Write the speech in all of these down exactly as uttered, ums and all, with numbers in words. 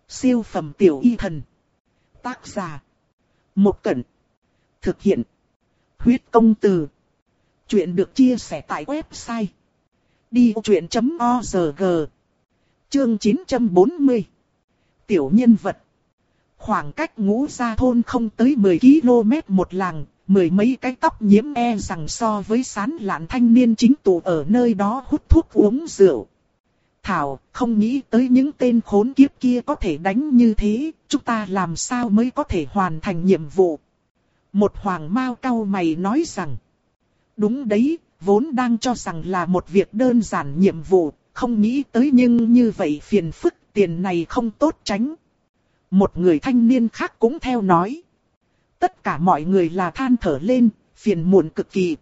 Siêu phẩm tiểu y thần. Tác giả. Một Cẩn. Thực hiện. Huyết công từ. Chuyện được chia sẻ tại website đi vô chuyện chấm org. Chương chín trăm bốn mươi. Tiểu nhân vật. Khoảng cách Ngũ Gia thôn không tới mười ki lô mét một làng, mười mấy cái tóc nhiễm e rằng so với sán lạn thanh niên chính tụ ở nơi đó hút thuốc uống rượu. Thảo, không nghĩ tới những tên khốn kiếp kia có thể đánh như thế, chúng ta làm sao mới có thể hoàn thành nhiệm vụ. Một hoàng mao cau mày nói rằng, đúng đấy, vốn đang cho rằng là một việc đơn giản nhiệm vụ, không nghĩ tới nhưng như vậy phiền phức, tiền này không tốt tránh. Một người thanh niên khác cũng theo nói. Tất cả mọi người là than thở lên, phiền muộn cực kỳ.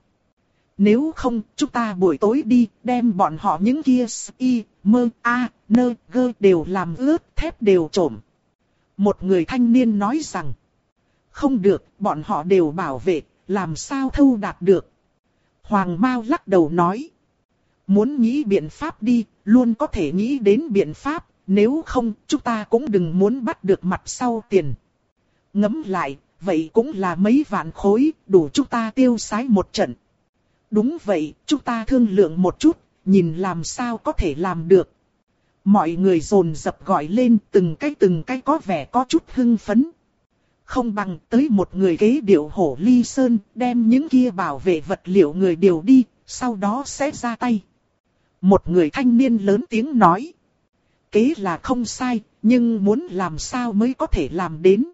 Nếu không, chúng ta buổi tối đi, đem bọn họ những kia y, mơ, a, nơ, gơ đều làm ướt, thép đều trộm. Một người thanh niên nói rằng, không được, bọn họ đều bảo vệ, làm sao thâu đạt được. Hoàng Mao lắc đầu nói, muốn nghĩ biện pháp đi, luôn có thể nghĩ đến biện pháp, nếu không, chúng ta cũng đừng muốn bắt được mặt sau tiền. Ngẫm lại, vậy cũng là mấy vạn khối, đủ chúng ta tiêu xái một trận. Đúng vậy, chúng ta thương lượng một chút, nhìn làm sao có thể làm được. Mọi người dồn dập gọi lên, từng cái từng cái có vẻ có chút hưng phấn. Không bằng tới một người kế điệu hổ ly sơn, đem những kia bảo vệ vật liệu người điều đi, sau đó sẽ ra tay. Một người thanh niên lớn tiếng nói. Kế là không sai, nhưng muốn làm sao mới có thể làm đến.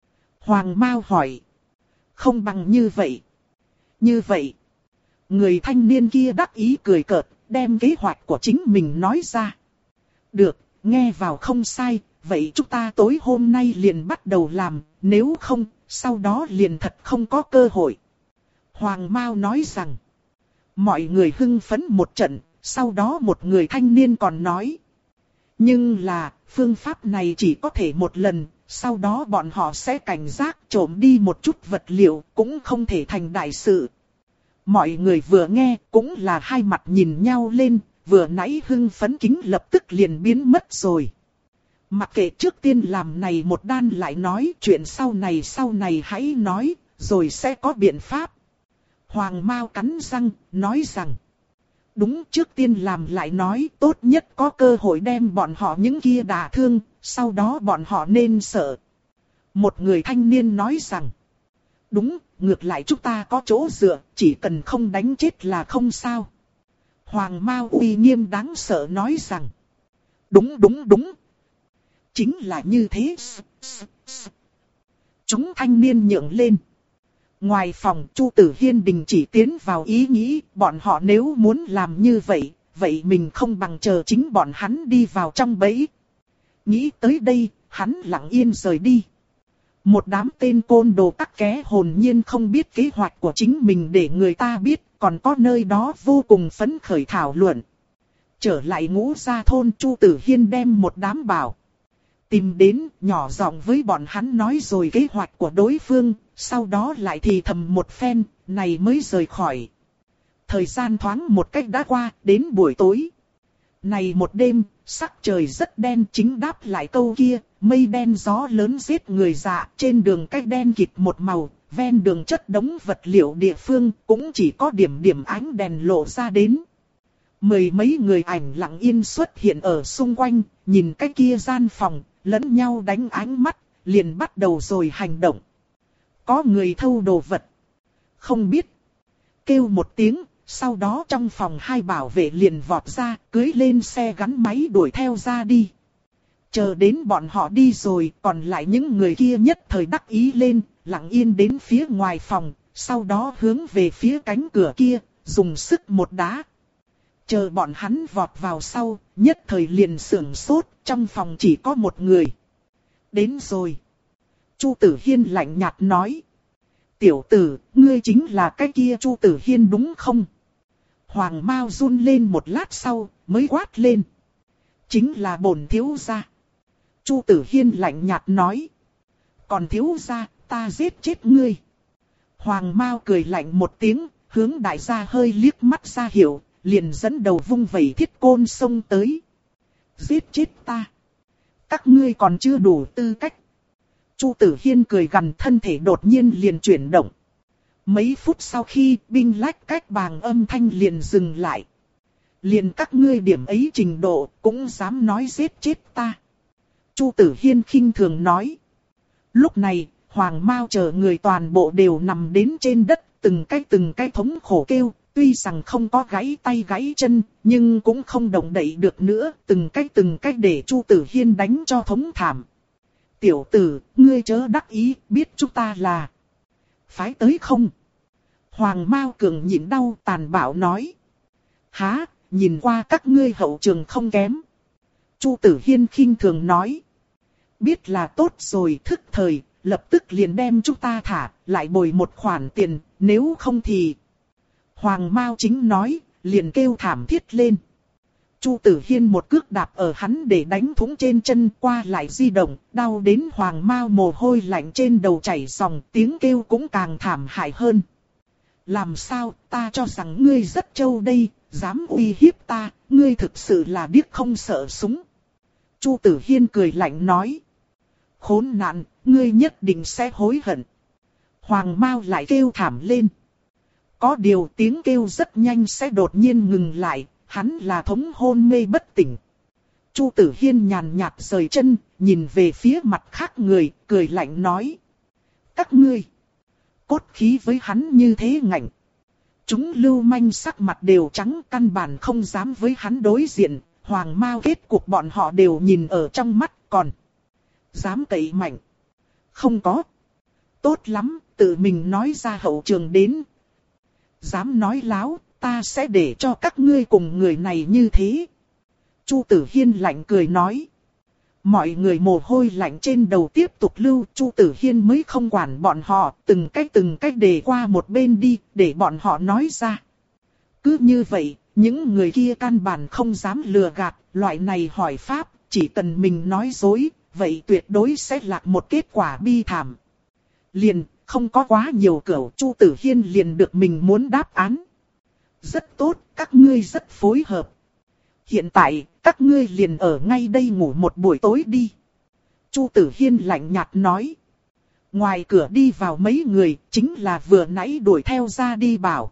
Hoàng Mao hỏi. Không bằng như vậy. Như vậy. Người thanh niên kia đắc ý cười cợt, đem kế hoạch của chính mình nói ra. Được, nghe vào không sai, vậy chúng ta tối hôm nay liền bắt đầu làm, nếu không, sau đó liền thật không có cơ hội. Hoàng Mao nói rằng, mọi người hưng phấn một trận, sau đó một người thanh niên còn nói. Nhưng là, phương pháp này chỉ có thể một lần, sau đó bọn họ sẽ cảnh giác trộm đi một chút vật liệu, cũng không thể thành đại sự. Mọi người vừa nghe cũng là hai mặt nhìn nhau lên, vừa nãy hưng phấn kính lập tức liền biến mất rồi. Mặc kệ trước tiên làm này một đan lại nói chuyện sau này sau này hãy nói, rồi sẽ có biện pháp. Hoàng Mao cắn răng, nói rằng, đúng trước tiên làm lại nói tốt nhất có cơ hội đem bọn họ những kia đả thương, sau đó bọn họ nên sợ. Một người thanh niên nói rằng, đúng, ngược lại chúng ta có chỗ dựa, chỉ cần không đánh chết là không sao. Hoàng Mao uy nghiêm đáng sợ nói rằng, đúng đúng đúng. Chính là như thế. Chúng thanh niên nhượng lên. Ngoài phòng Chu Tử Hiên đình chỉ tiến vào ý nghĩ, bọn họ nếu muốn làm như vậy, vậy mình không bằng chờ chính bọn hắn đi vào trong bẫy. Nghĩ tới đây, hắn lặng yên rời đi. Một đám tên côn đồ tắc ké hồn nhiên không biết kế hoạch của chính mình để người ta biết, còn có nơi đó vô cùng phấn khởi thảo luận. Trở lại Ngũ Gia thôn, Chu Tử Hiên đem một đám bảo tìm đến, nhỏ giọng với bọn hắn nói rồi kế hoạch của đối phương, sau đó lại thì thầm một phen, này mới rời khỏi. Thời gian thoáng một cách đã qua, đến buổi tối. Này một đêm, sắc trời rất đen, chính đáp lại câu kia, mây đen gió lớn giết người dạ, trên đường cách đen kịt một màu, ven đường chất đống vật liệu địa phương, cũng chỉ có điểm điểm ánh đèn lộ ra đến. Mười mấy người ảnh lặng yên xuất hiện ở xung quanh, nhìn cái kia gian phòng, lẫn nhau đánh ánh mắt, liền bắt đầu rồi hành động. Có người thâu đồ vật. Không biết. Kêu một tiếng, sau đó trong phòng hai bảo vệ liền vọt ra, cưới lên xe gắn máy đuổi theo ra đi. Chờ đến bọn họ đi rồi, còn lại những người kia nhất thời đắc ý lên, lặng yên đến phía ngoài phòng, sau đó hướng về phía cánh cửa kia, dùng sức một đá. Chờ bọn hắn vọt vào sau, nhất thời liền sưởng sốt, trong phòng chỉ có một người. Đến rồi. Chu Tử Hiên lạnh nhạt nói. Tiểu tử, ngươi chính là cái kia Chu Tử Hiên đúng không? Hoàng Mao run lên một lát sau, mới quát lên. Chính là bổn thiếu gia. Chu Tử Hiên lạnh nhạt nói. Còn thiếu gia, ta giết chết ngươi. Hoàng Mao cười lạnh một tiếng, hướng đại gia hơi liếc mắt ra hiệu, liền dẫn đầu vung vẩy thiết côn xông tới. Giết chết ta. các ngươi còn chưa đủ tư cách. Chu Tử Hiên cười gằn, thân thể đột nhiên liền chuyển động. Mấy phút sau khi binh lách cách bàng âm thanh liền dừng lại. Liền các ngươi điểm ấy trình độ cũng dám nói giết chết ta. Chu Tử Hiên khinh thường nói. Lúc này, Hoàng Mao chờ người toàn bộ đều nằm đến trên đất, từng cái từng cái thống khổ kêu. Tuy rằng không có gãy tay gãy chân, nhưng cũng không động đậy được nữa, từng cái từng cái để Chu Tử Hiên đánh cho thống thảm. Tiểu tử, ngươi chớ đắc ý, biết chúng ta là phái tới không? Hoàng Mao Cường nhịn đau tàn bạo nói. Há, nhìn qua các ngươi hậu trường không kém. Chu Tử Hiên khinh thường nói. Biết là tốt rồi, thức thời, lập tức liền đem chúng ta thả, lại bồi một khoản tiền, nếu không thì... Hoàng Mao Chính nói, liền kêu thảm thiết lên. Chu Tử Hiên một cước đạp ở hắn để đánh thủng trên chân, qua lại di động, đau đến Hoàng Mao mồ hôi lạnh trên đầu chảy ròng, tiếng kêu cũng càng thảm hại hơn. Làm sao, ta cho rằng ngươi rất trâu đây, dám uy hiếp ta, ngươi thực sự là điếc không sợ súng. Chu Tử Hiên cười lạnh nói. Khốn nạn, ngươi nhất định sẽ hối hận. Hoàng Mao lại kêu thảm lên. Có điều tiếng kêu rất nhanh sẽ đột nhiên ngừng lại, hắn là thống hôn mê bất tỉnh. Chu Tử Hiên nhàn nhạt rời chân, nhìn về phía mặt khác người, cười lạnh nói. Các ngươi, cốt khí với hắn như thế ngạnh. Chúng lưu manh sắc mặt đều trắng, căn bản không dám với hắn đối diện, Hoàng Mao kết cuộc bọn họ đều nhìn ở trong mắt, còn dám cậy mạnh. Không có. Tốt lắm, tự mình nói ra hậu trường đến. Dám nói láo, ta sẽ để cho các ngươi cùng người này như thế. Chu Tử Hiên lạnh cười nói. Mọi người mồ hôi lạnh trên đầu tiếp tục lưu, Chu Tử Hiên mới không quản bọn họ, từng cách từng cách để qua một bên đi, để bọn họ nói ra. Cứ như vậy, những người kia căn bản không dám lừa gạt, loại này hỏi pháp, chỉ cần mình nói dối, vậy tuyệt đối sẽ lạc một kết quả bi thảm. Liền, không có quá nhiều cẩu, Chu Tử Hiên liền được mình muốn đáp án. Rất tốt, các ngươi rất phối hợp. Hiện tại, các ngươi liền ở ngay đây ngủ một buổi tối đi. Chu Tử Hiên lạnh nhạt nói. Ngoài cửa đi vào mấy người, chính là vừa nãy đuổi theo ra đi bảo.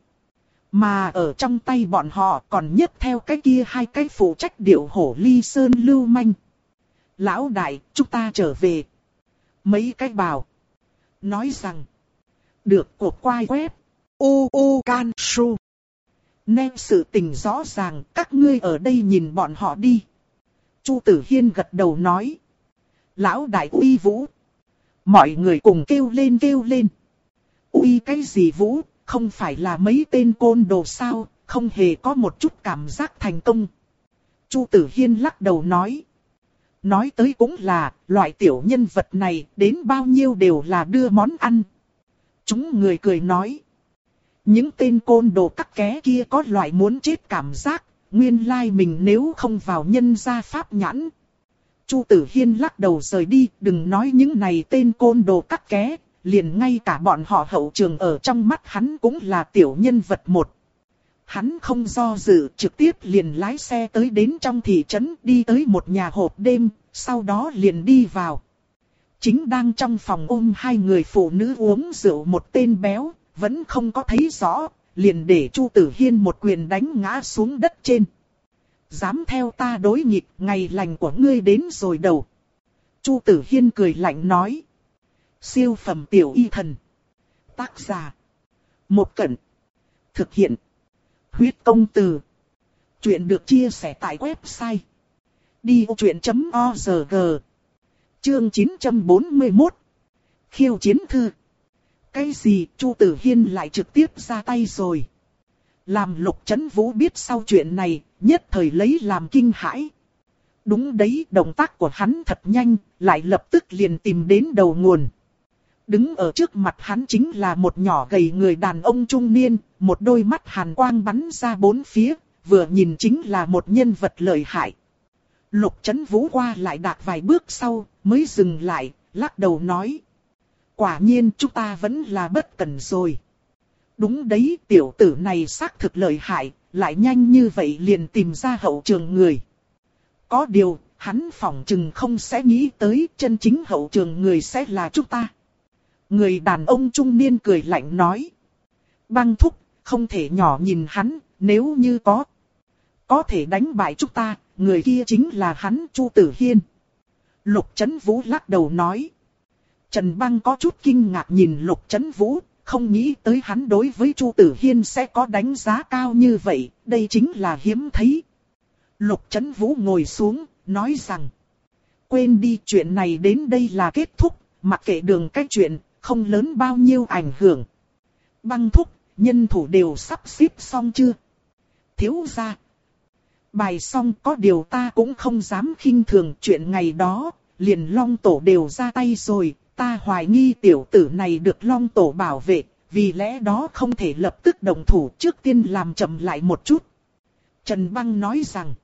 Mà ở trong tay bọn họ còn nhấc theo cái kia hai cái phụ trách điệu hổ ly sơn lưu manh. Lão đại, chúng ta trở về. Mấy cái bảo. Nói rằng. Được cột quai quét. U u can su. Nên sự tình rõ ràng, các ngươi ở đây nhìn bọn họ đi. Chu Tử Hiên gật đầu nói. Lão đại uy vũ. Mọi người cùng kêu lên kêu lên. Uy cái gì vũ, không phải là mấy tên côn đồ sao, không hề có một chút cảm giác thành công. Chu Tử Hiên lắc đầu nói. Nói tới cũng là, loại tiểu nhân vật này đến bao nhiêu đều là đưa món ăn. Chúng người cười nói. Những tên côn đồ cắt ké kia có loại muốn chết cảm giác, nguyên lai mình nếu không vào nhân gia pháp nhãn. Chu Tử Hiên lắc đầu rời đi, đừng nói những này tên côn đồ cắt ké, liền ngay cả bọn họ hậu trường ở trong mắt hắn cũng là tiểu nhân vật một. Hắn không do dự, trực tiếp liền lái xe tới đến trong thị trấn, đi tới một nhà hộp đêm, sau đó liền đi vào. Chính đang trong phòng ôm hai người phụ nữ uống rượu, một tên béo, vẫn không có thấy rõ, liền để Chu Tử Hiên một quyền đánh ngã xuống đất trên. Dám theo ta đối nghịch, ngày lành của ngươi đến rồi đầu. Chu Tử Hiên cười lạnh nói. Siêu phẩm tiểu y thần. Tác giả. Một Cẩn. Thực hiện. Huyết công từ. Chuyện được chia sẻ tại website. đi ô chuyện chấm org. Chương chín trăm bốn mươi mốt. Khiêu chiến thư. Cái gì, Chu Tử Hiên lại trực tiếp ra tay rồi. Làm Lục Chấn Vũ biết sau chuyện này, nhất thời lấy làm kinh hãi. Đúng đấy, động tác của hắn thật nhanh, lại lập tức liền tìm đến đầu nguồn. Đứng ở trước mặt hắn chính là một nhỏ gầy người đàn ông trung niên, một đôi mắt hàn quang bắn ra bốn phía, vừa nhìn chính là một nhân vật lợi hại. Lục Chấn Vũ qua lại đạp vài bước sau, mới dừng lại, lắc đầu nói. Quả nhiên chúng ta vẫn là bất cẩn rồi. Đúng đấy, tiểu tử này xác thực lợi hại, lại nhanh như vậy liền tìm ra hậu trường người. Có điều, hắn phỏng chừng không sẽ nghĩ tới chân chính hậu trường người sẽ là chúng ta. Người đàn ông trung niên cười lạnh nói. Băng thúc, không thể nhỏ nhìn hắn, nếu như có. Có thể đánh bại chúng ta, người kia chính là hắn Chu Tử Hiên. Lục Chấn Vũ lắc đầu nói. Trần Băng có chút kinh ngạc nhìn Lục Chấn Vũ, không nghĩ tới hắn đối với Chu Tử Hiên sẽ có đánh giá cao như vậy, đây chính là hiếm thấy. Lục Chấn Vũ ngồi xuống, nói rằng. Quên đi, chuyện này đến đây là kết thúc, mặc kệ đường cách chuyện, không lớn bao nhiêu ảnh hưởng. Băng thúc, nhân thủ đều sắp xếp xong chưa? Thiếu gia. Bài xong, có điều ta cũng không dám khinh thường chuyện ngày đó, liền Long Tổ đều ra tay rồi, ta hoài nghi tiểu tử này được Long Tổ bảo vệ, vì lẽ đó không thể lập tức động thủ, trước tiên làm chậm lại một chút. Trần Băng nói rằng.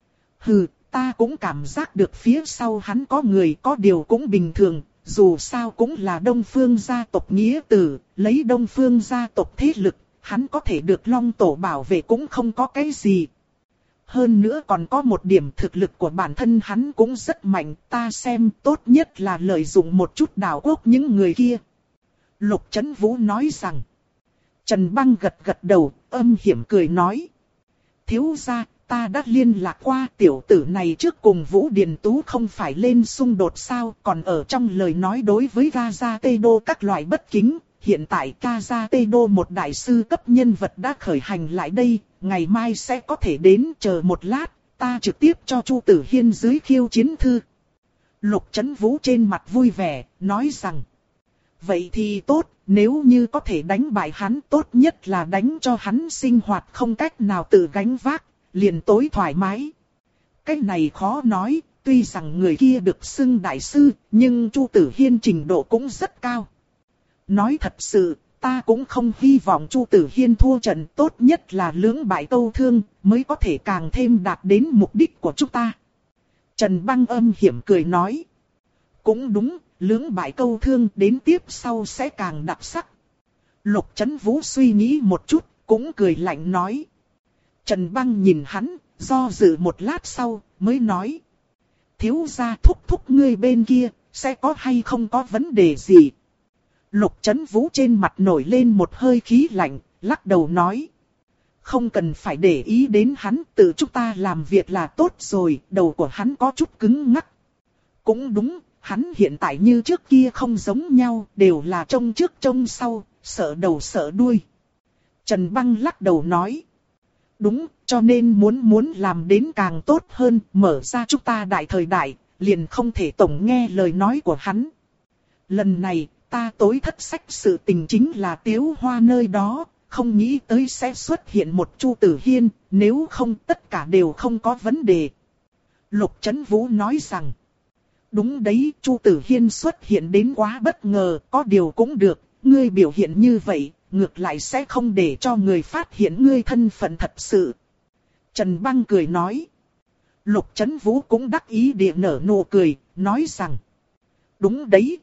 Hừ, ta cũng cảm giác được phía sau hắn có người, có điều cũng bình thường, dù sao cũng là Đông Phương gia tộc nghĩa tử, lấy Đông Phương gia tộc thế lực, hắn có thể được Long Tổ bảo vệ cũng không có cái gì. Hơn nữa còn có một điểm, thực lực của bản thân hắn cũng rất mạnh, ta xem tốt nhất là lợi dụng một chút đào quốc những người kia. Lục Chấn Vũ nói rằng. Trần Băng gật gật đầu, âm hiểm cười nói. Thiếu gia, ta đã liên lạc qua, tiểu tử này trước cùng Vũ Điền Tú không phải lên xung đột sao, còn ở trong lời nói đối với Raja Tê Đô các loại bất kính. Hiện tại Raja Tê Đô một đại sư cấp nhân vật đã khởi hành lại đây, ngày mai sẽ có thể đến, chờ một lát, ta trực tiếp cho Chu Tử Hiên dưới khiêu chiến thư. Lục Chấn Vũ trên mặt vui vẻ, nói rằng. Vậy thì tốt, nếu như có thể đánh bại hắn, tốt nhất là đánh cho hắn sinh hoạt không cách nào tự gánh vác, liền tối thoải mái. Cái này khó nói, tuy rằng người kia được xưng đại sư, nhưng Chu Tử Hiên trình độ cũng rất cao. Nói thật sự, ta cũng không hy vọng Chu Tử Hiên thua trận, tốt nhất là lưỡng bại câu thương, mới có thể càng thêm đạt đến mục đích của chúng ta. Trần Băng âm hiểm cười nói. Cũng đúng, lưỡng bại câu thương, đến tiếp sau sẽ càng đặc sắc. Lục Chấn Vũ suy nghĩ một chút, cũng cười lạnh nói. Trần Băng nhìn hắn, do dự một lát sau, mới nói. Thiếu gia thúc thúc ngươi bên kia, sẽ có hay không có vấn đề gì? Lục Chấn Vũ trên mặt nổi lên một hơi khí lạnh, lắc đầu nói. Không cần phải để ý đến hắn, tự chúng ta làm việc là tốt rồi, đầu của hắn có chút cứng ngắc. Cũng đúng, hắn hiện tại như trước kia không giống nhau, đều là trông trước trông sau, sợ đầu sợ đuôi. Trần Băng lắc đầu nói. Đúng, cho nên muốn muốn làm đến càng tốt hơn, mở ra chúng ta đại thời đại, liền không thể tổng nghe lời nói của hắn. Lần này, ta tối thất sách sự tình chính là Tiếu Hoa nơi đó, không nghĩ tới sẽ xuất hiện một Chu Tử Hiên, nếu không tất cả đều không có vấn đề. Lục Chấn Vũ nói rằng, đúng đấy, Chu Tử Hiên xuất hiện đến quá bất ngờ, có điều cũng được, ngươi biểu hiện như vậy, ngược lại sẽ không để cho người phát hiện ngươi thân phận thật sự. Trần Băng cười nói. Lục Chấn Vũ cũng đắc ý địa nở nụ cười, nói rằng, đúng đấy.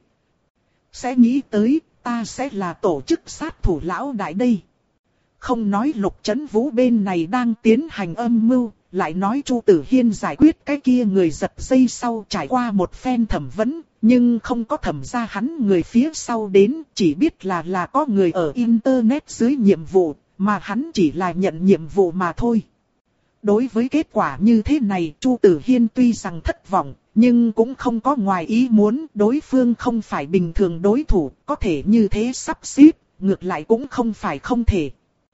Sẽ nghĩ tới, ta sẽ là tổ chức sát thủ lão đại đây. Không nói Lục Chấn Vũ bên này đang tiến hành âm mưu, lại nói Chu Tử Hiên giải quyết cái kia người giật dây sau trải qua một phen thẩm vấn, nhưng không có thẩm ra hắn người phía sau đến, chỉ biết là là có người ở Internet dưới nhiệm vụ, mà hắn chỉ là nhận nhiệm vụ mà thôi. Đối với kết quả như thế này, Chu Tử Hiên tuy rằng thất vọng, nhưng cũng không có ngoài ý muốn, đối phương không phải bình thường đối thủ, có thể như thế sắp xếp, ngược lại cũng không phải không thể.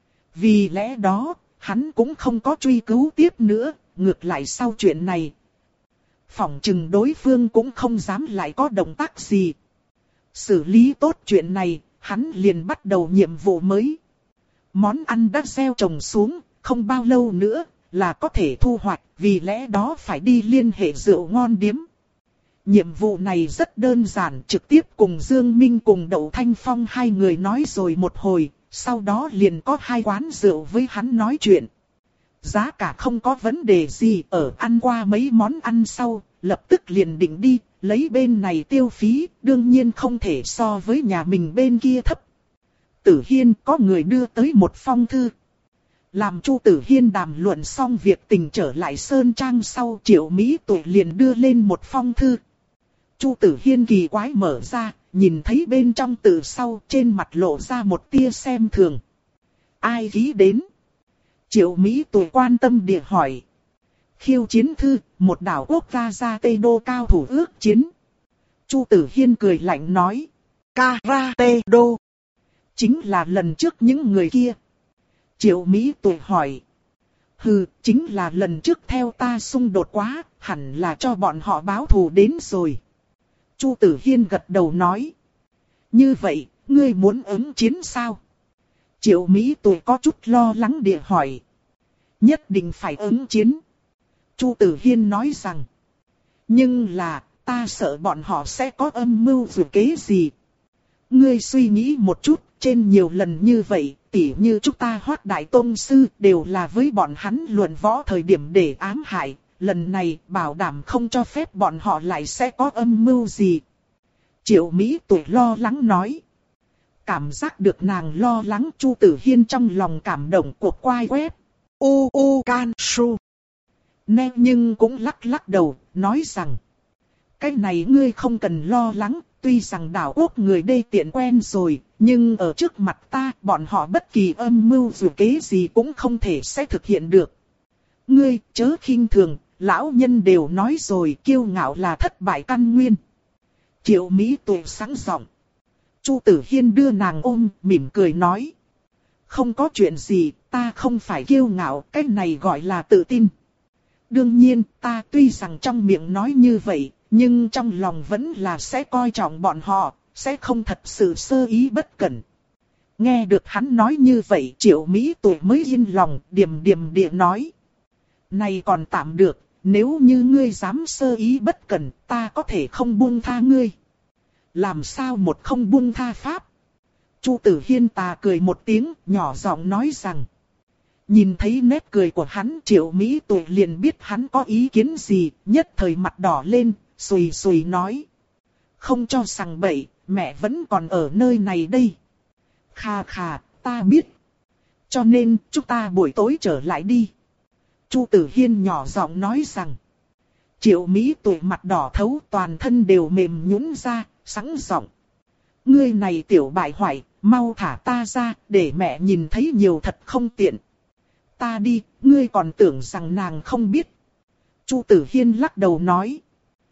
Vì lẽ đó, hắn cũng không có truy cứu tiếp nữa, ngược lại sau chuyện này. Phỏng chừng đối phương cũng không dám lại có động tác gì. Xử lý tốt chuyện này, hắn liền bắt đầu nhiệm vụ mới. Món ăn đã gieo trồng xuống, không bao lâu nữa là có thể thu hoạch, vì lẽ đó phải đi liên hệ rượu ngon điếm. Nhiệm vụ này rất đơn giản, trực tiếp cùng Dương Minh cùng Đậu Thanh Phong hai người nói rồi một hồi, sau đó liền có hai quán rượu với hắn nói chuyện. Giá cả không có vấn đề gì, ở ăn qua mấy món ăn sau, lập tức liền định đi, lấy bên này tiêu phí, đương nhiên không thể so với nhà mình bên kia thấp. Tử Hiên có người đưa tới một phong thư. Làm Chu Tử Hiên đàm luận xong việc tình trở lại Sơn Trang sau, Triệu Mỹ Tuệ liền đưa lên một phong thư. Chu Tử Hiên kỳ quái mở ra, nhìn thấy bên trong từ sau trên mặt lộ ra một tia xem thường. Ai ký đến? Triệu Mỹ Tuệ quan tâm địa hỏi. Khiêu chiến thư, một đảo quốc gia ra Tây Đô cao thủ ước chiến. Chu Tử Hiên cười lạnh nói. Karate Do. Chính là lần trước những người kia. Triệu Mỹ Tuệ hỏi. Hừ, chính là lần trước theo ta xung đột quá, hẳn là cho bọn họ báo thù đến rồi. Chu Tử Hiên gật đầu nói. Như vậy, ngươi muốn ứng chiến sao? Triệu Mỹ Tuệ có chút lo lắng địa hỏi. Nhất định phải ứng chiến. Chu Tử Hiên nói rằng. Nhưng là, ta sợ bọn họ sẽ có âm mưu dù kế gì. Ngươi suy nghĩ một chút, trên nhiều lần như vậy, tỉ như chúng ta Hoát Đại Tông Sư đều là với bọn hắn luận võ thời điểm để ám hại. Lần này bảo đảm không cho phép bọn họ lại sẽ có âm mưu gì. Triệu Mỹ Tuệ lo lắng nói. Cảm giác được nàng lo lắng, Chu Tử Hiên trong lòng cảm động cuộc quay web. U U Can Su. Nè nhưng cũng lắc lắc đầu, nói rằng. Cái này ngươi không cần lo lắng, tuy rằng đảo quốc người đây tiện quen rồi, nhưng ở trước mặt ta, bọn họ bất kỳ âm mưu dù kế gì cũng không thể sẽ thực hiện được. Ngươi chớ khinh thường, lão nhân đều nói rồi, kiêu ngạo là thất bại căn nguyên. Triệu Mỹ Tuệ sáng giọng. Chu Tử Hiên đưa nàng ôm, mỉm cười nói. Không có chuyện gì, ta không phải kiêu ngạo, cái này gọi là tự tin. Đương nhiên, ta tuy rằng trong miệng nói như vậy, nhưng trong lòng vẫn là sẽ coi trọng bọn họ, sẽ không thật sự sơ ý bất cẩn. Nghe được hắn nói như vậy, Triệu Mỹ Tuệ mới yên lòng, điềm điềm địa nói. Này còn tạm được, nếu như ngươi dám sơ ý bất cẩn, ta có thể không buông tha ngươi. Làm sao một không buông tha pháp? Chu Tử Hiên tà cười một tiếng, nhỏ giọng nói rằng. Nhìn thấy nét cười của hắn, Triệu Mỹ Tuệ liền biết hắn có ý kiến gì, nhất thời mặt đỏ lên, xùi xùi nói. Không cho sằng bậy, mẹ vẫn còn ở nơi này đây. Khà khà, ta biết. Cho nên, chúng ta buổi tối trở lại đi. Chu Tử Hiên nhỏ giọng nói rằng. Triệu Mỹ Tuệ mặt đỏ thấu, toàn thân đều mềm nhũn ra, sẵn giọng. Ngươi này tiểu bại hoại, mau thả ta ra, để mẹ nhìn thấy nhiều thật không tiện. Ta đi, ngươi còn tưởng rằng nàng không biết. Chu Tử Hiên lắc đầu nói.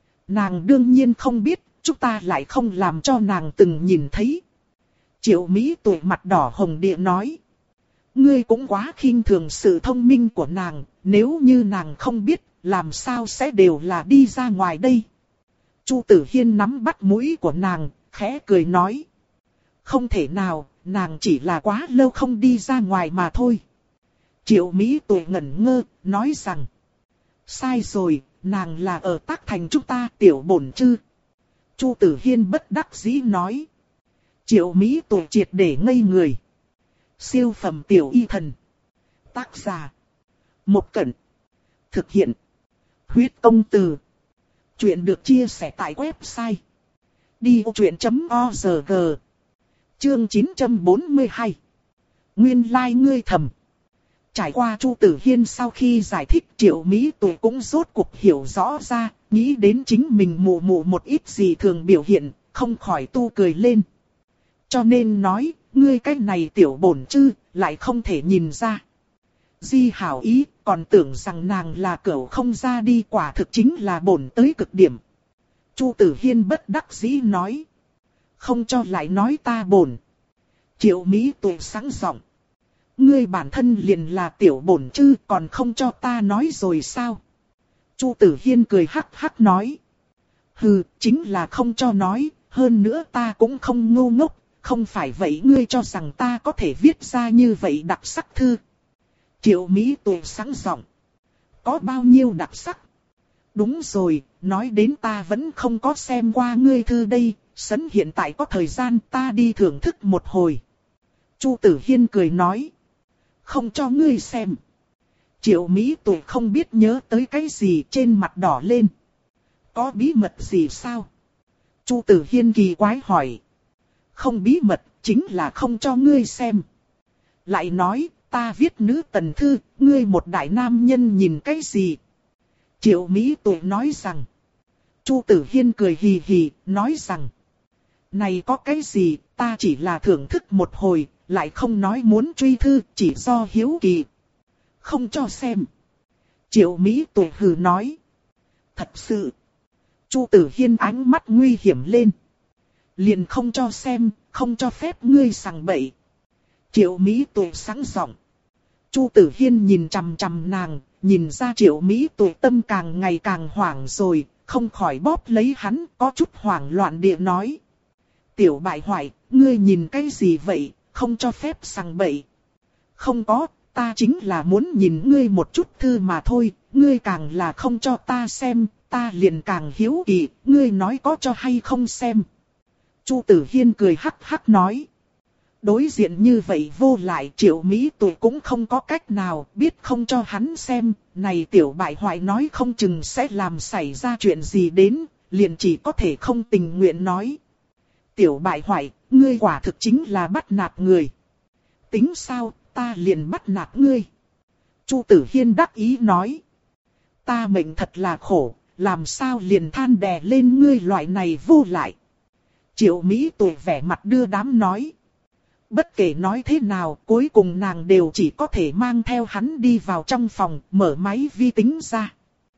Nàng đương nhiên không biết, chúng ta lại không làm cho nàng từng nhìn thấy. Triệu Mỹ Tuệ mặt đỏ hồng địa nói. Ngươi cũng quá khinh thường sự thông minh của nàng, nếu như nàng không biết, làm sao sẽ đều là đi ra ngoài đây. Chu Tử Hiên nắm bắt mũi của nàng, khẽ cười nói. Không thể nào, nàng chỉ là quá lâu không đi ra ngoài mà thôi. Triệu Mỹ Tuệ ngẩn ngơ, nói rằng. Sai rồi, nàng là ở Tác Thành chúng ta tiểu bổn chư. Chu Tử Hiên bất đắc dĩ nói. Triệu Mỹ Tuệ triệt để ngây người. Siêu phẩm tiểu y thần. Tác giả. Một Cẩn. Thực hiện. Huyết công từ. Chuyện được chia sẻ tại website. đi ô chuyện chấm org. Chương chín trăm bốn mươi hai. Nguyên lai like ngươi thầm. Trải qua Chu Tử Hiên sau khi giải thích, Triệu Mỹ Tuệ cũng rốt cuộc hiểu rõ ra, nghĩ đến chính mình mù mù một ít gì thường biểu hiện, không khỏi tu cười lên. Cho nên nói, ngươi cái này tiểu bổn chư, lại không thể nhìn ra. Di hảo ý, còn tưởng rằng nàng là cẩu không ra đi, quả thực chính là bổn tới cực điểm. Chu Tử Hiên bất đắc dĩ nói. Không cho lại nói ta bổn. Triệu Mỹ Tuệ sáng giọng. Ngươi bản thân liền là tiểu bổn chư, còn không cho ta nói rồi sao? Chu Tử Hiên cười hắc hắc nói. Hừ, chính là không cho nói, hơn nữa ta cũng không ngu ngốc, không phải vậy ngươi cho rằng ta có thể viết ra như vậy đặc sắc thư. Triệu Mỹ Tuệ sáng giọng. Có bao nhiêu đặc sắc? Đúng rồi, nói đến ta vẫn không có xem qua ngươi thư đây, sẵn hiện tại có thời gian ta đi thưởng thức một hồi. Chu Tử Hiên cười nói. Không cho ngươi xem. Triệu Mỹ Tuệ không biết nhớ tới cái gì, trên mặt đỏ lên. Có bí mật gì sao? Chu Tử Hiên kỳ quái hỏi. Không bí mật, chính là không cho ngươi xem. Lại nói, ta viết nữ tần thư, ngươi một đại nam nhân nhìn cái gì? Triệu Mỹ Tuệ nói rằng. Chu Tử Hiên cười hì hì, nói rằng. Này có cái gì, ta chỉ là thưởng thức một hồi, lại không nói muốn truy thư, chỉ do hiếu kỳ. Không cho xem. Triệu Mỹ Tuệ hừ nói. Thật sự. Chu Tử Hiên ánh mắt nguy hiểm lên. Liền không cho xem, không cho phép ngươi sằng bậy. Triệu Mỹ Tuệ sáng giọng. Chu Tử Hiên nhìn chằm chằm nàng, nhìn ra Triệu Mỹ Tuệ tâm càng ngày càng hoảng rồi, không khỏi bóp lấy hắn, có chút hoảng loạn địa nói. Tiểu bại hoại, ngươi nhìn cái gì vậy, không cho phép sằng bậy. Không có, ta chính là muốn nhìn ngươi một chút thư mà thôi, ngươi càng là không cho ta xem, ta liền càng hiếu kỳ, ngươi nói có cho hay không xem. Chu Tử Hiên cười hắc hắc nói. Đối diện như vậy vô lại Triệu Mỹ Tuệ cũng không có cách nào biết không cho hắn xem, này tiểu bại hoại nói không chừng sẽ làm xảy ra chuyện gì đến, liền chỉ có thể không tình nguyện nói. Tiểu bại hoại, ngươi quả thực chính là bắt nạt người. Tính sao, ta liền bắt nạt ngươi. Chu Tử Hiên đắc ý nói. Ta mệnh thật là khổ, làm sao liền than đè lên ngươi loại này vô lại. Triệu Mỹ Tuệ vẻ mặt đưa đám nói. Bất kể nói thế nào, cuối cùng nàng đều chỉ có thể mang theo hắn đi vào trong phòng, mở máy vi tính ra.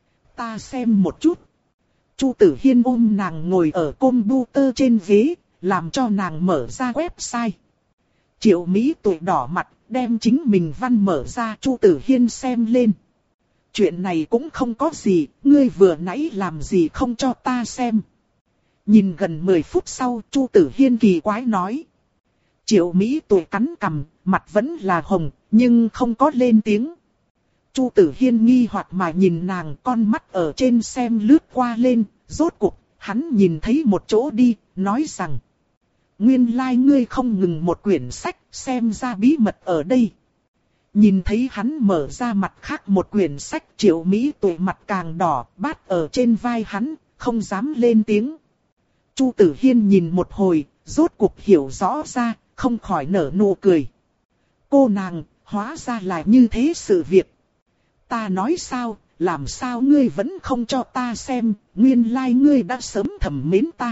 Ta xem một chút. Chu Tử Hiên ôm nàng ngồi ở computer trên ghế, làm cho nàng mở ra website. Triệu Mỹ Tuệ đỏ mặt, đem chính mình văn mở ra Chu Tử Hiên xem lên. Chuyện này cũng không có gì, ngươi vừa nãy làm gì không cho ta xem. Nhìn gần mười phút sau, Chu Tử Hiên kỳ quái nói. Triệu Mỹ Tuệ cắn cằm, mặt vẫn là hồng, nhưng không có lên tiếng. Chu Tử Hiên nghi hoặc mà nhìn nàng, con mắt ở trên xem lướt qua lên, rốt cuộc, hắn nhìn thấy một chỗ đi, nói rằng. Nguyên lai like ngươi không ngừng một quyển sách, xem ra bí mật ở đây. Nhìn thấy hắn mở ra mặt khác một quyển sách, Triệu Mỹ Tuệ mặt càng đỏ, bát ở trên vai hắn, không dám lên tiếng. Chu Tử Hiên nhìn một hồi, rốt cuộc hiểu rõ ra, không khỏi nở nụ cười. Cô nàng, hóa ra là như thế sự việc. Ta nói sao, làm sao ngươi vẫn không cho ta xem, nguyên lai like ngươi đã sớm thầm mến ta.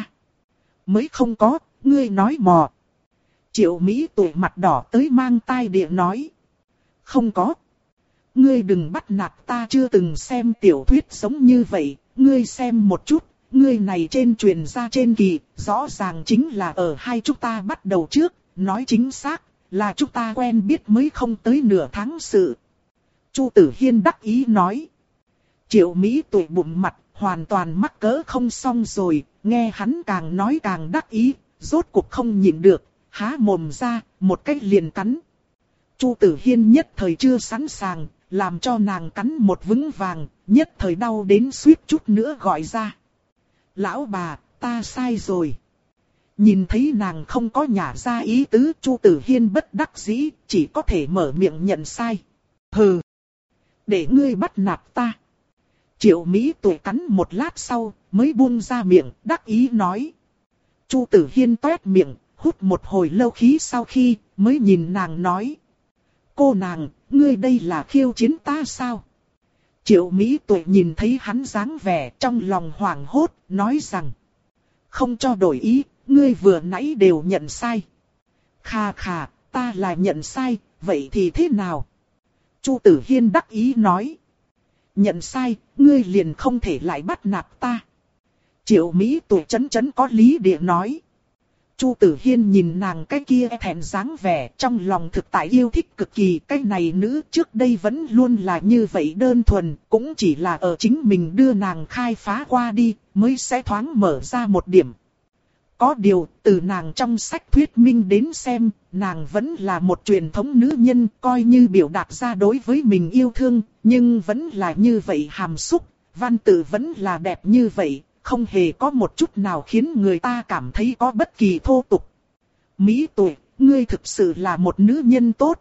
Mới không có, ngươi nói mò. Triệu Mỹ Tuệ mặt đỏ tới mang tai địa nói. Không có. Ngươi đừng bắt nạt ta, chưa từng xem tiểu thuyết giống như vậy, ngươi xem một chút. Ngươi này trên truyền ra trên kỳ, rõ ràng chính là ở hai chúng ta bắt đầu trước, nói chính xác, là chúng ta quen biết mới không tới nửa tháng sự. Chu Tử Hiên đắc ý nói. Triệu Mỹ Tuệ bụng mặt, hoàn toàn mắc cỡ không xong rồi, nghe hắn càng nói càng đắc ý, rốt cuộc không nhịn được, há mồm ra, một cái liền cắn. Chu Tử Hiên nhất thời chưa sẵn sàng, làm cho nàng cắn một vững vàng, nhất thời đau đến suýt chút nữa gọi ra. Lão bà, ta sai rồi. Nhìn thấy nàng không có nhả ra ý tứ, Chu Tử Hiên bất đắc dĩ, chỉ có thể mở miệng nhận sai. Hừ, để ngươi bắt nạt ta. Triệu Mỹ Tuệ cắn một lát sau, mới buông ra miệng, đắc ý nói. Chu Tử Hiên toét miệng, hút một hồi lâu khí sau khi, mới nhìn nàng nói. Cô nàng, ngươi đây là khiêu chiến ta sao? Triệu Mỹ Tuệ nhìn thấy hắn dáng vẻ trong lòng hoảng hốt, nói rằng. Không cho đổi ý, ngươi vừa nãy đều nhận sai. Khà khà, ta là nhận sai, vậy thì thế nào? Chu Tử Hiên đắc ý nói. Nhận sai, ngươi liền không thể lại bắt nạt ta. Triệu Mỹ Tuệ chấn chấn có lý địa nói. Chu Tử Hiên nhìn nàng cái kia thẹn dáng vẻ, trong lòng thực tại yêu thích cực kỳ. Cái này nữ trước đây vẫn luôn là như vậy đơn thuần, cũng chỉ là ở chính mình đưa nàng khai phá qua đi, mới sẽ thoáng mở ra một điểm. Có điều, từ nàng trong sách thuyết minh đến xem, nàng vẫn là một truyền thống nữ nhân, coi như biểu đạt ra đối với mình yêu thương, nhưng vẫn là như vậy hàm xúc, văn tự vẫn là đẹp như vậy. Không hề có một chút nào khiến người ta cảm thấy có bất kỳ thô tục. Mỹ Tuệ, ngươi thực sự là một nữ nhân tốt.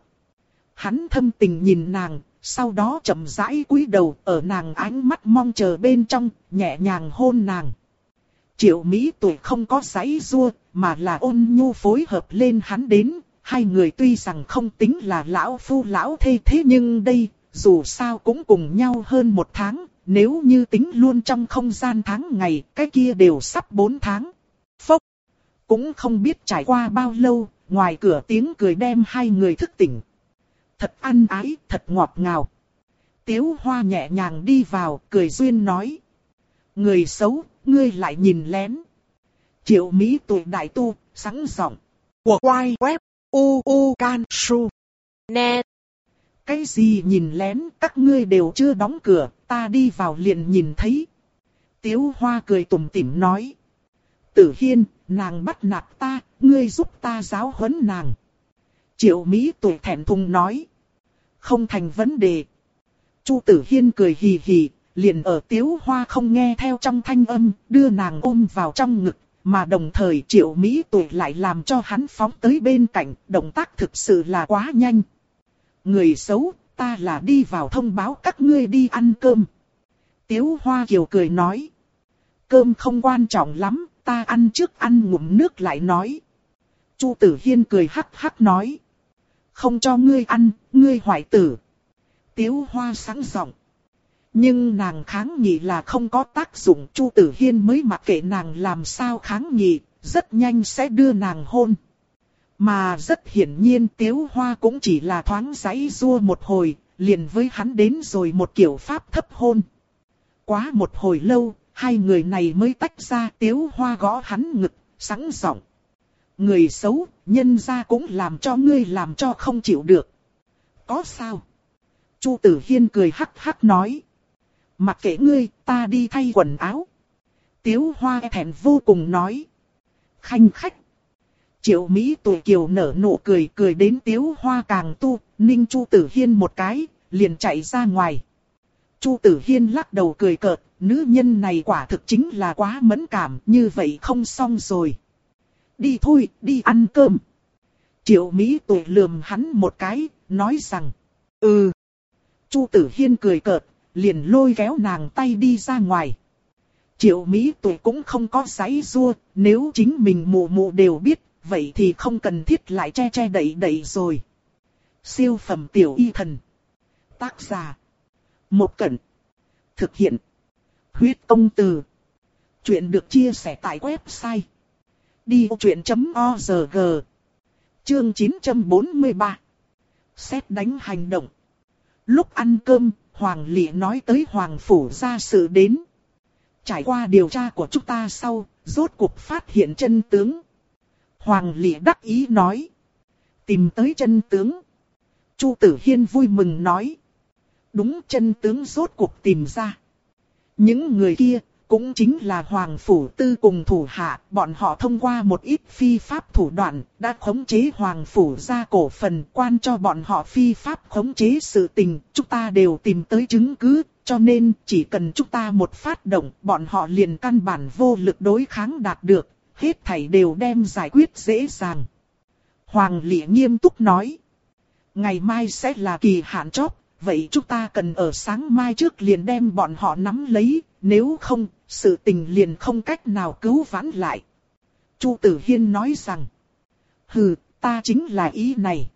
Hắn thâm tình nhìn nàng, sau đó chậm rãi cúi đầu ở nàng ánh mắt mong chờ bên trong, nhẹ nhàng hôn nàng. Triệu Mỹ Tuệ không có giãy giụa, mà là ôn nhu phối hợp lên hắn đến, hai người tuy rằng không tính là lão phu lão thê thế nhưng đây, dù sao cũng cùng nhau hơn một tháng, nếu như tính luôn trong không gian tháng ngày, cái kia đều sắp bốn tháng. Phốc! Cũng không biết trải qua bao lâu, ngoài cửa tiếng cười đem hai người thức tỉnh. Thật ăn ái, thật ngọt ngào. Tiếu Hoa nhẹ nhàng đi vào, cười duyên nói. Người xấu, ngươi lại nhìn lén. Triệu Mỹ tuổi đại tu, sẵn giọng. Của quay web, u u can su. Net. Cái gì nhìn lén, các ngươi đều chưa đóng cửa, ta đi vào liền nhìn thấy. Tiếu Hoa cười tủm tỉm nói. Tử Hiên, nàng bắt nạt ta, ngươi giúp ta giáo huấn nàng. Triệu Mỹ tuổi thẹn thùng nói. Không thành vấn đề. Chu Tử Hiên cười hì hì, liền ở Tiếu Hoa không nghe theo trong thanh âm, đưa nàng ôm vào trong ngực, mà đồng thời Triệu Mỹ tuổi lại làm cho hắn phóng tới bên cạnh, động tác thực sự là quá nhanh. Người xấu, ta là đi vào thông báo các ngươi đi ăn cơm. Tiếu Hoa kiều cười nói. Cơm không quan trọng lắm, ta ăn trước ăn ngụm nước lại nói. Chu Tử Hiên cười hắc hắc nói. Không cho ngươi ăn, ngươi hoại tử. Tiếu Hoa sáng giọng. Nhưng nàng kháng nghị là không có tác dụng, Chu Tử Hiên mới mặc kệ nàng làm sao kháng nghị, rất nhanh sẽ đưa nàng hôn. Mà rất hiển nhiên Tiếu Hoa cũng chỉ là thoáng giãy giụa một hồi, liền với hắn đến rồi một kiểu pháp thấp hôn. Quá một hồi lâu, hai người này mới tách ra. Tiếu Hoa gõ hắn ngực, sẵn giọng. Người xấu, nhân ra cũng làm cho ngươi làm cho không chịu được. Có sao? Chu Tử Hiên cười hắc hắc nói. Mặc kệ ngươi, ta đi thay quần áo. Tiếu Hoa thẹn vô cùng nói. Khanh khách. Triệu Mỹ tuổi kiều nở nụ cười, cười đến Tiếu Hoa càng tu, ninh Chu Tử Hiên một cái, liền chạy ra ngoài. Chu Tử Hiên lắc đầu cười cợt, nữ nhân này quả thực chính là quá mẫn cảm, như vậy không xong rồi. Đi thôi, đi ăn cơm. Triệu Mỹ tuổi lườm hắn một cái, nói rằng, ừ. Chu Tử Hiên cười cợt, liền lôi kéo nàng tay đi ra ngoài. Triệu Mỹ tuổi cũng không có giãy giụa, nếu chính mình mụ mụ đều biết, vậy thì không cần thiết lại che che đậy đậy rồi. Siêu phẩm tiểu y thần. Tác giả. Một Cẩn. Thực hiện. Huyết công từ. Chuyện được chia sẻ tại website. đi ô chuyện chấm org. Chương chín trăm bốn mươi ba. Sét đánh hành động. Lúc ăn cơm, Hoàng Lệ nói tới Hoàng Phủ ra sự đến. Trải qua điều tra của chúng ta sau, rốt cuộc phát hiện chân tướng. Hoàng Lệ đắc ý nói. Tìm tới chân tướng. Chu Tử Hiên vui mừng nói. Đúng, chân tướng rốt cuộc tìm ra. Những người kia, cũng chính là Hoàng Phủ Tư cùng thủ hạ, bọn họ thông qua một ít phi pháp thủ đoạn, đã khống chế Hoàng Phủ ra cổ phần, quan cho bọn họ phi pháp khống chế sự tình, chúng ta đều tìm tới chứng cứ, cho nên chỉ cần chúng ta một phát động, bọn họ liền căn bản vô lực đối kháng đạt được, hết thảy đều đem giải quyết dễ dàng. Hoàng Lệ nghiêm túc nói, ngày mai sẽ là kỳ hạn chót, vậy chúng ta cần ở sáng mai trước liền đem bọn họ nắm lấy, nếu không, sự tình liền không cách nào cứu vãn lại. Chu Tử Hiên nói rằng, hừ, ta chính là ý này.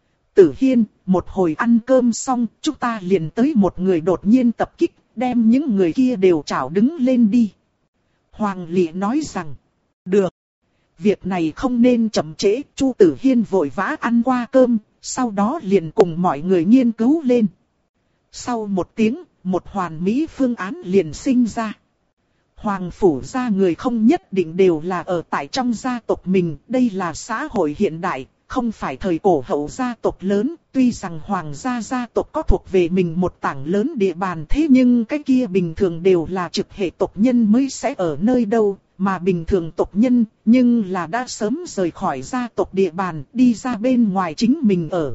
Tử Hiên, một hồi ăn cơm xong, chúng ta liền tới một người đột nhiên tập kích, đem những người kia đều trảo đứng lên đi. Hoàng Lệ nói rằng, được. Việc này không nên chậm trễ, Chu Tử Hiên vội vã ăn qua cơm, sau đó liền cùng mọi người nghiên cứu lên. Sau một tiếng, một hoàn mỹ phương án liền sinh ra. Hoàng Phủ gia người không nhất định đều là ở tại trong gia tộc mình, đây là xã hội hiện đại, không phải thời cổ hậu gia tộc lớn, tuy rằng Hoàng gia gia tộc có thuộc về mình một tảng lớn địa bàn thế nhưng cái kia bình thường đều là trực hệ tộc nhân mới sẽ ở nơi đâu, mà bình thường tộc nhân, nhưng là đã sớm rời khỏi gia tộc địa bàn, đi ra bên ngoài chính mình ở.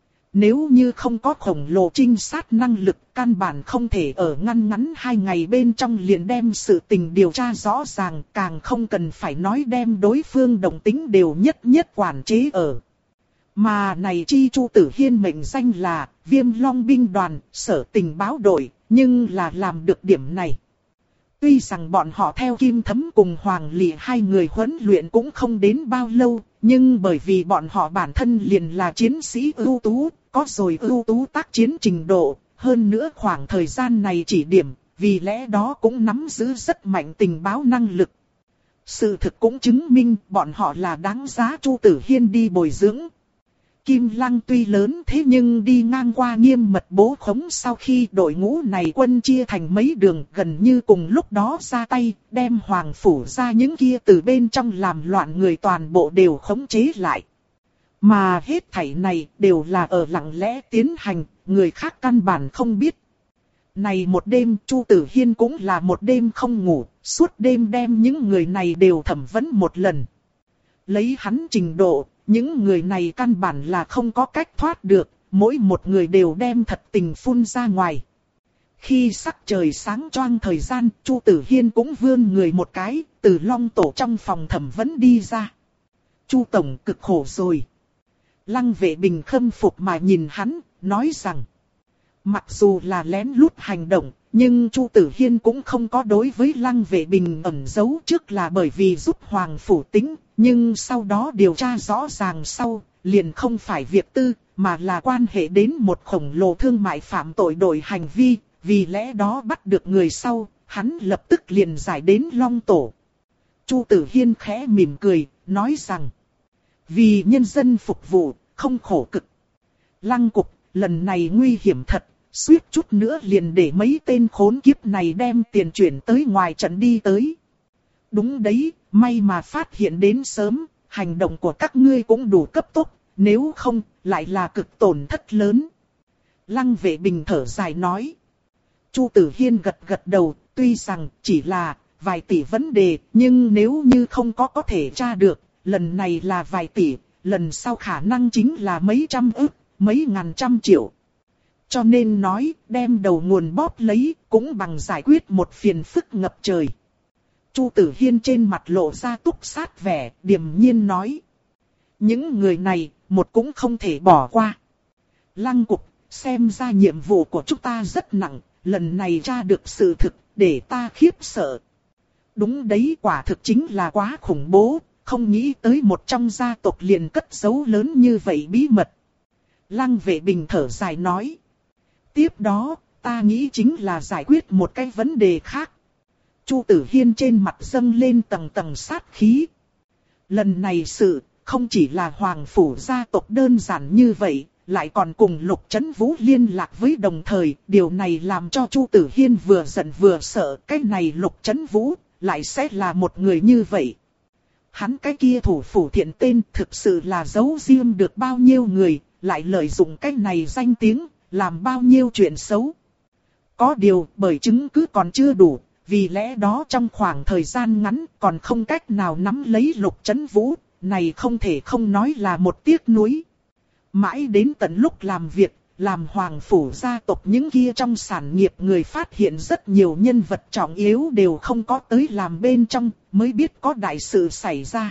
Nếu như không có khổng lồ trinh sát năng lực, căn bản không thể ở ngăn ngắn hai ngày bên trong liền đem sự tình điều tra rõ ràng, càng không cần phải nói đem đối phương đồng tính đều nhất nhất quản chế ở. Mà này chi Chu Tử Hiên mệnh danh là Viêm Long binh đoàn, sở tình báo đội, nhưng là làm được điểm này. Tuy rằng bọn họ theo Kim Thấm cùng Hoàng Lị hai người huấn luyện cũng không đến bao lâu, nhưng bởi vì bọn họ bản thân liền là chiến sĩ ưu tú, có rồi ưu tú tác chiến trình độ, hơn nữa khoảng thời gian này chỉ điểm, vì lẽ đó cũng nắm giữ rất mạnh tình báo năng lực. Sự thực cũng chứng minh bọn họ là đáng giá Chu Tử Hiên đi bồi dưỡng. Kim Lăng tuy lớn thế nhưng đi ngang qua nghiêm mật bố khống sau khi đội ngũ này quân chia thành mấy đường gần như cùng lúc đó ra tay, đem Hoàng Phủ ra những kia từ bên trong làm loạn người toàn bộ đều khống chế lại. Mà hết thảy này đều là ở lặng lẽ tiến hành, người khác căn bản không biết. Này một đêm Chu Tử Hiên cũng là một đêm không ngủ, suốt đêm đem những người này đều thẩm vấn một lần. Lấy hắn trình độ, những người này căn bản là không có cách thoát được, mỗi một người đều đem thật tình phun ra ngoài. Khi sắc trời sáng choang thời gian, Chu Tử Hiên cũng vươn người một cái, từ Long Tổ trong phòng thẩm vấn đi ra. Chu Tổng cực khổ rồi. Lăng Vệ Bình khâm phục mà nhìn hắn, nói rằng. Mặc dù là lén lút hành động, nhưng Chu Tử Hiên cũng không có đối với Lăng Vệ Bình ẩn giấu, trước là bởi vì giúp Hoàng Phủ tính, nhưng sau đó điều tra rõ ràng sau, liền không phải việc tư, mà là quan hệ đến một khổng lồ thương mại phạm tội đổi hành vi, vì lẽ đó bắt được người sau, hắn lập tức liền giải đến Long Tổ. Chu Tử Hiên khẽ mỉm cười, nói rằng, vì nhân dân phục vụ, không khổ cực. Lăng Cục, lần này nguy hiểm thật, suýt chút nữa liền để mấy tên khốn kiếp này đem tiền chuyển tới ngoài trận đi tới. Đúng đấy, may mà phát hiện đến sớm, hành động của các ngươi cũng đủ cấp tốc, nếu không, lại là cực tổn thất lớn. Lăng Vệ Bình thở dài nói. Chu Tử Hiên gật gật đầu, tuy rằng chỉ là vài tỷ vấn đề, nhưng nếu như không có có thể tra được, lần này là vài tỷ, lần sau khả năng chính là mấy trăm ức, mấy ngàn trăm triệu. Cho nên nói, đem đầu nguồn bóp lấy, cũng bằng giải quyết một phiền phức ngập trời. Chu Tử Hiên trên mặt lộ ra túc sát vẻ, điềm nhiên nói. Những người này, một cũng không thể bỏ qua. Lăng Cục, xem ra nhiệm vụ của chúng ta rất nặng, lần này tra được sự thực, để ta khiếp sợ. Đúng đấy, quả thực chính là quá khủng bố, không nghĩ tới một trong gia tộc liền cất giấu lớn như vậy bí mật. Lăng Vệ Bình thở dài nói. Tiếp đó, ta nghĩ chính là giải quyết một cái vấn đề khác. Chu Tử Hiên trên mặt dâng lên tầng tầng sát khí. Lần này sự, không chỉ là Hoàng Phủ gia tộc đơn giản như vậy, lại còn cùng Lục Chấn Vũ liên lạc với đồng thời. Điều này làm cho Chu Tử Hiên vừa giận vừa sợ, cái này Lục Chấn Vũ, lại sẽ là một người như vậy. Hắn cái kia thủ phủ thiện tên thực sự là giấu riêng được bao nhiêu người, lại lợi dụng cái này danh tiếng, làm bao nhiêu chuyện xấu. Có điều, bởi chứng cứ còn chưa đủ, vì lẽ đó trong khoảng thời gian ngắn còn không cách nào nắm lấy Lục Chấn Vũ, này không thể không nói là một tiếc nuối. Mãi đến tận lúc làm việc, làm Hoàng Phủ gia tộc những kia trong sản nghiệp người phát hiện rất nhiều nhân vật trọng yếu đều không có tới làm bên trong, mới biết có đại sự xảy ra.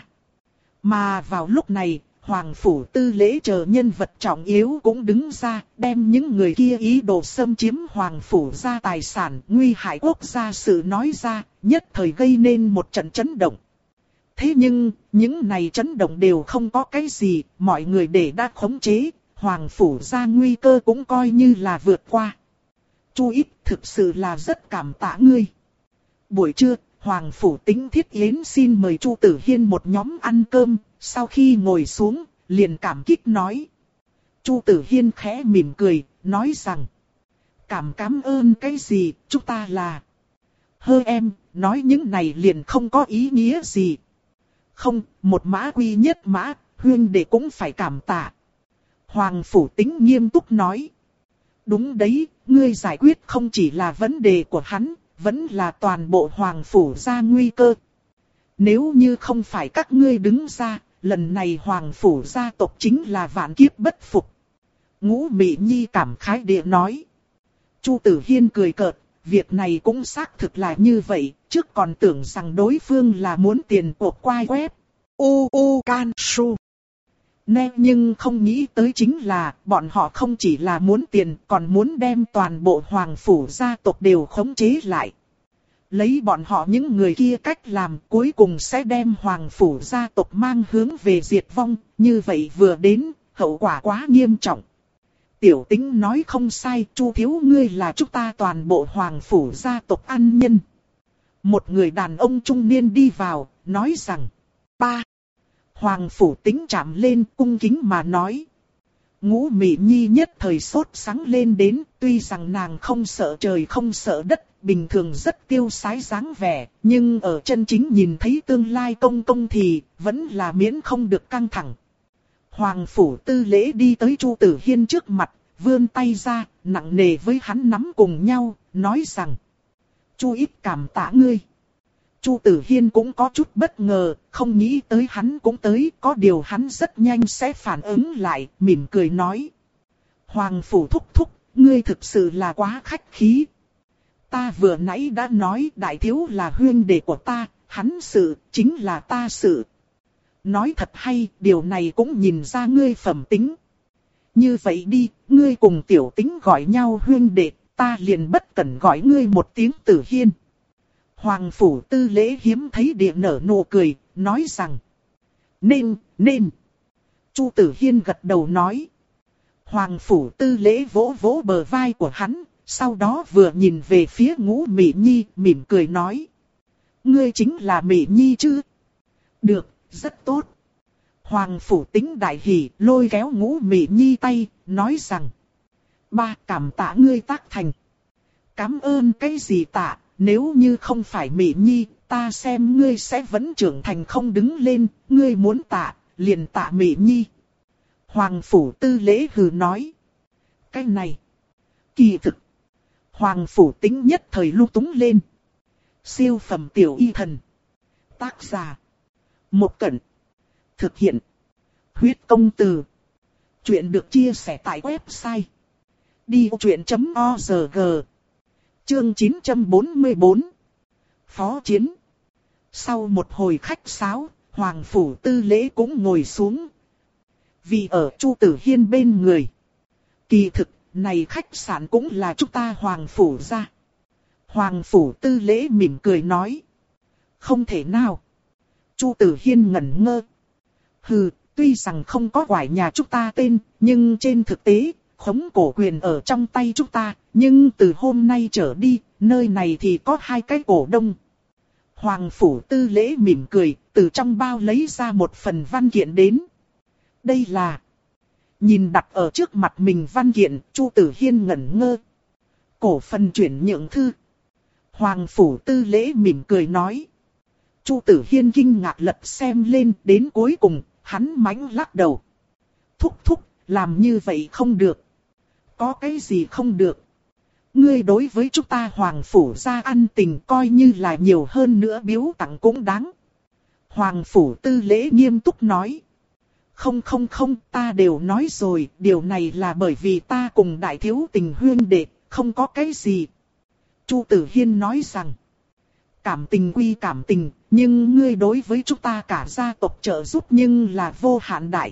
Mà vào lúc này, Hoàng Phủ Tư Lễ chờ nhân vật trọng yếu cũng đứng ra, đem những người kia ý đồ xâm chiếm Hoàng Phủ gia tài sản, nguy hại quốc gia sự nói ra, nhất thời gây nên một trận chấn động. Thế nhưng, những này chấn động đều không có cái gì, mọi người để đã khống chế, Hoàng Phủ gia nguy cơ cũng coi như là vượt qua. Chu Ít thực sự là rất cảm tạ ngươi. Buổi trưa, Hoàng Phủ Tính Thiết Yến xin mời Chu Tử Hiên một nhóm ăn cơm, sau khi ngồi xuống, liền cảm kích nói. Chu Tử Hiên khẽ mỉm cười, nói rằng. Cảm cảm ơn cái gì, chúng ta là. Hơ em, nói những này liền không có ý nghĩa gì. Không, một mã quy nhất mã, huyên đệ cũng phải cảm tạ. Hoàng Phủ Tính nghiêm túc nói. Đúng đấy, ngươi giải quyết không chỉ là vấn đề của hắn, vẫn là toàn bộ Hoàng Phủ gia nguy cơ. Nếu như không phải các ngươi đứng ra, lần này Hoàng Phủ gia tộc chính là vạn kiếp bất phục. Ngũ Mị Nhi cảm khái địa nói. Chu Tử Hiên cười cợt, việc này cũng xác thực là như vậy, trước còn tưởng rằng đối phương là muốn tiền cuộc quay web. U U Can Su. Nè, nhưng không nghĩ tới chính là, bọn họ không chỉ là muốn tiền, còn muốn đem toàn bộ Hoàng Phủ gia tộc đều khống chế lại. Lấy bọn họ những người kia cách làm cuối cùng sẽ đem Hoàng Phủ gia tộc mang hướng về diệt vong, như vậy vừa đến, hậu quả quá nghiêm trọng. Tiểu Tĩnh nói không sai, Chu thiếu ngươi là chúng ta toàn bộ Hoàng Phủ gia tộc ăn nhân. Một người đàn ông trung niên đi vào, nói rằng, ba. Hoàng Phủ Tĩnh chạm lên cung kính mà nói. Ngũ Mị Nhi nhất thời sốt sắng lên đến, tuy rằng nàng không sợ trời không sợ đất, bình thường rất tiêu sái dáng vẻ, nhưng ở chân chính nhìn thấy tương lai công công thì vẫn là miễn không được căng thẳng. Hoàng Phủ Tư Lễ đi tới Chu Tử Hiên trước mặt, vươn tay ra, nặng nề với hắn nắm cùng nhau, nói rằng: Chu ít cảm tạ ngươi. Chu Tử Hiên cũng có chút bất ngờ, không nghĩ tới hắn cũng tới, có điều hắn rất nhanh sẽ phản ứng lại, mỉm cười nói. Hoàng Phủ thúc thúc, ngươi thực sự là quá khách khí. Ta vừa nãy đã nói đại thiếu là huynh đệ của ta, hắn sự, chính là ta sự. Nói thật hay, điều này cũng nhìn ra ngươi phẩm tính. Như vậy đi, ngươi cùng Tiểu Tĩnh gọi nhau huynh đệ, ta liền bất cẩn gọi ngươi một tiếng Tử Hiên. Hoàng Phủ Tư Lễ hiếm thấy địa nở nụ cười, nói rằng. Nên, nên. Chu Tử Hiên gật đầu nói. Hoàng Phủ Tư Lễ vỗ vỗ bờ vai của hắn, sau đó vừa nhìn về phía Ngũ Mị Nhi, mỉm cười nói. Ngươi chính là Mị Nhi chứ? Được, rất tốt. Hoàng Phủ Tĩnh đại hỉ, lôi kéo Ngũ Mị Nhi tay, nói rằng. Ba, cảm tạ ngươi tác thành. Cảm ơn cái gì tạ? Nếu như không phải Mị Nhi, ta xem ngươi sẽ vẫn trưởng thành không đứng lên, ngươi muốn tạ, liền tạ Mị Nhi. Hoàng Phủ Tư Lễ hừ nói. Cái này, kỳ thực. Hoàng Phủ Tĩnh nhất thời lung túng lên. Siêu phẩm tiểu y thần. Tác giả. Một Cẩn. Thực hiện. Huyết công từ. Chuyện được chia sẻ tại website. đi ô chuyện chấm org. Chương chín trăm bốn mươi bốn. Phó chiến. Sau một hồi khách sáo, Hoàng Phủ Tư Lễ cũng ngồi xuống. Vì ở Chu Tử Hiên bên người. Kỳ thực, này khách sạn cũng là chúng ta Hoàng Phủ ra. Hoàng Phủ Tư Lễ mỉm cười nói. Không thể nào. Chu Tử Hiên ngẩn ngơ. Hừ, tuy rằng không có quải nhà chúng ta tên, nhưng trên thực tế, khống cổ quyền ở trong tay chúng ta, nhưng từ hôm nay trở đi, nơi này thì có hai cái cổ đông. Hoàng Phủ Tư Lễ mỉm cười, từ trong bao lấy ra một phần văn kiện đến. Đây là... Nhìn đặt ở trước mặt mình văn kiện, Chu Tử Hiên ngẩn ngơ. Cổ phần chuyển nhượng thư. Hoàng Phủ Tư Lễ mỉm cười nói. Chu Tử Hiên kinh ngạc lật xem lên, đến cuối cùng, hắn mánh lắc đầu. Thúc thúc, làm như vậy không được. Có cái gì không được? Ngươi đối với chúng ta Hoàng Phủ gia ăn tình coi như là nhiều hơn nữa biếu tặng cũng đáng. Hoàng Phủ Tư Lễ nghiêm túc nói. Không không không, ta đều nói rồi, điều này là bởi vì ta cùng đại thiếu tình huyên đệ, không có cái gì. Chu Tử Hiên nói rằng. Cảm tình quy cảm tình, nhưng ngươi đối với chúng ta cả gia tộc trợ giúp nhưng là vô hạn đại.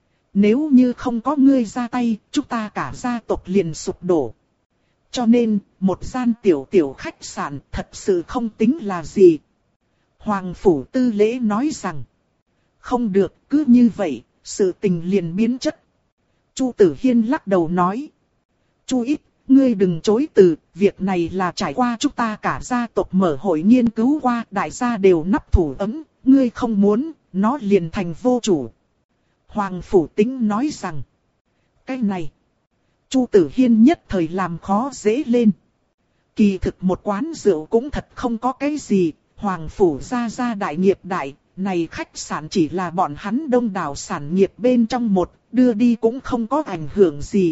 Nếu như không có ngươi ra tay, chúng ta cả gia tộc liền sụp đổ. Cho nên, một gian tiểu tiểu khách sạn thật sự không tính là gì. Hoàng Phủ Tư Lễ nói rằng. Không được, cứ như vậy, sự tình liền biến chất. Chu Tử Hiên lắc đầu nói. Chu ít, ngươi đừng chối từ, việc này là trải qua chúng ta cả gia tộc mở hội nghiên cứu qua, đại gia đều nắp thủ ấm, ngươi không muốn, nó liền thành vô chủ. Hoàng Phủ Tĩnh nói rằng. Cái này. Chu Tử Hiên nhất thời làm khó dễ lên. Kỳ thực một quán rượu cũng thật không có cái gì, Hoàng Phủ gia gia đại nghiệp đại, này khách sạn chỉ là bọn hắn đông đảo sản nghiệp bên trong một, đưa đi cũng không có ảnh hưởng gì.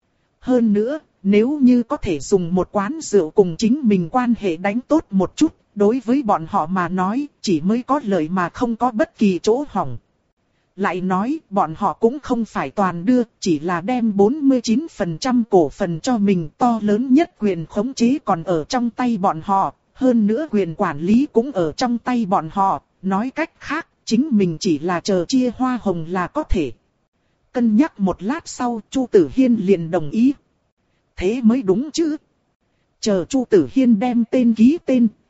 Hơn nữa, nếu như có thể dùng một quán rượu cùng chính mình quan hệ đánh tốt một chút, đối với bọn họ mà nói, chỉ mới có lợi mà không có bất kỳ chỗ hỏng. Lại nói, bọn họ cũng không phải toàn đưa, chỉ là đem bốn mươi chín phần trăm cổ phần cho mình, to lớn nhất quyền khống chế còn ở trong tay bọn họ, hơn nữa quyền quản lý cũng ở trong tay bọn họ, nói cách khác, chính mình chỉ là chờ chia hoa hồng là có thể. Cân nhắc một lát sau, Chu Tử Hiên liền đồng ý. Thế mới đúng chứ. Chờ Chu Tử Hiên đem tên ký tên,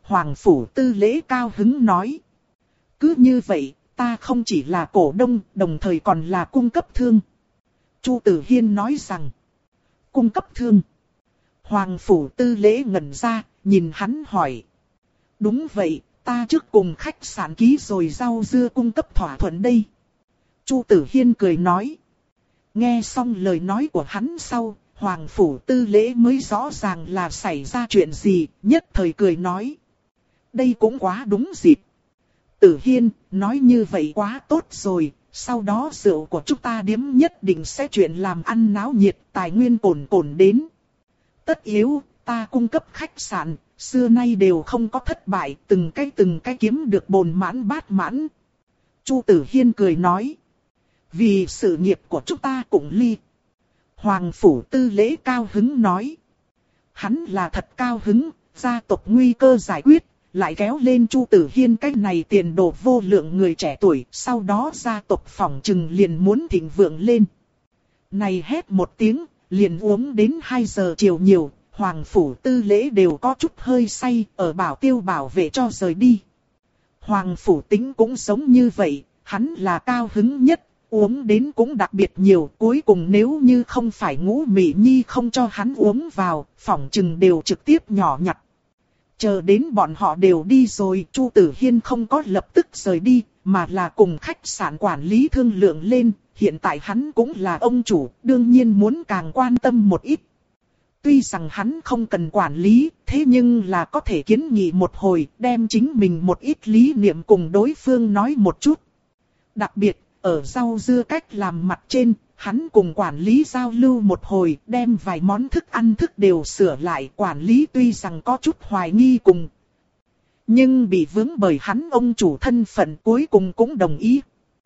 Hoàng Phủ Tư Lễ cao hứng nói. Cứ như vậy, ta không chỉ là cổ đông, đồng thời còn là cung cấp thương. Chu Tử Hiên nói rằng, cung cấp thương. Hoàng Phủ Tư Lễ ngẩn ra, nhìn hắn hỏi. Đúng vậy, ta trước cùng khách sạn ký rồi rau dưa cung cấp thỏa thuận đây. Chu Tử Hiên cười nói. Nghe xong lời nói của hắn sau, Hoàng Phủ Tư Lễ mới rõ ràng là xảy ra chuyện gì, nhất thời cười nói. Đây cũng quá đúng dịp. Tử Hiên, nói như vậy quá tốt rồi, sau đó rượu của chúng ta điếm nhất định sẽ chuyện làm ăn náo nhiệt, tài nguyên cồn cồn đến. Tất yếu, ta cung cấp khách sạn, xưa nay đều không có thất bại, từng cái từng cái kiếm được bồn mãn bát mãn. Chu Tử Hiên cười nói. Vì sự nghiệp của chúng ta cũng ly. Hoàng Phủ Tư Lễ cao hứng nói. Hắn là thật cao hứng, gia tộc nguy cơ giải quyết, lại kéo lên Chu Tử Hiên cái này tiền đồ vô lượng người trẻ tuổi, sau đó gia tộc phỏng chừng liền muốn thịnh vượng lên. Này hét một tiếng, liền uống đến hai giờ chiều nhiều, Hoàng Phủ Tư Lễ đều có chút hơi say, ở bảo tiêu bảo vệ cho rời đi. Hoàng Phủ Tính cũng giống như vậy, hắn là cao hứng nhất, uống đến cũng đặc biệt nhiều, cuối cùng nếu như không phải Ngũ Mị Nhi không cho hắn uống vào, phỏng chừng đều trực tiếp nhỏ nhặt. Chờ đến bọn họ đều đi rồi, Chu Tử Hiên không có lập tức rời đi, mà là cùng khách sạn quản lý thương lượng lên, hiện tại hắn cũng là ông chủ, đương nhiên muốn càng quan tâm một ít. Tuy rằng hắn không cần quản lý, thế nhưng là có thể kiến nghị một hồi, đem chính mình một ít lý niệm cùng đối phương nói một chút. Đặc biệt, ở rau dưa cách làm mặt trên, hắn cùng quản lý giao lưu một hồi, đem vài món thức ăn thức đều sửa lại. Quản lý tuy rằng có chút hoài nghi cùng, nhưng bị vướng bởi hắn ông chủ thân phận cuối cùng cũng đồng ý.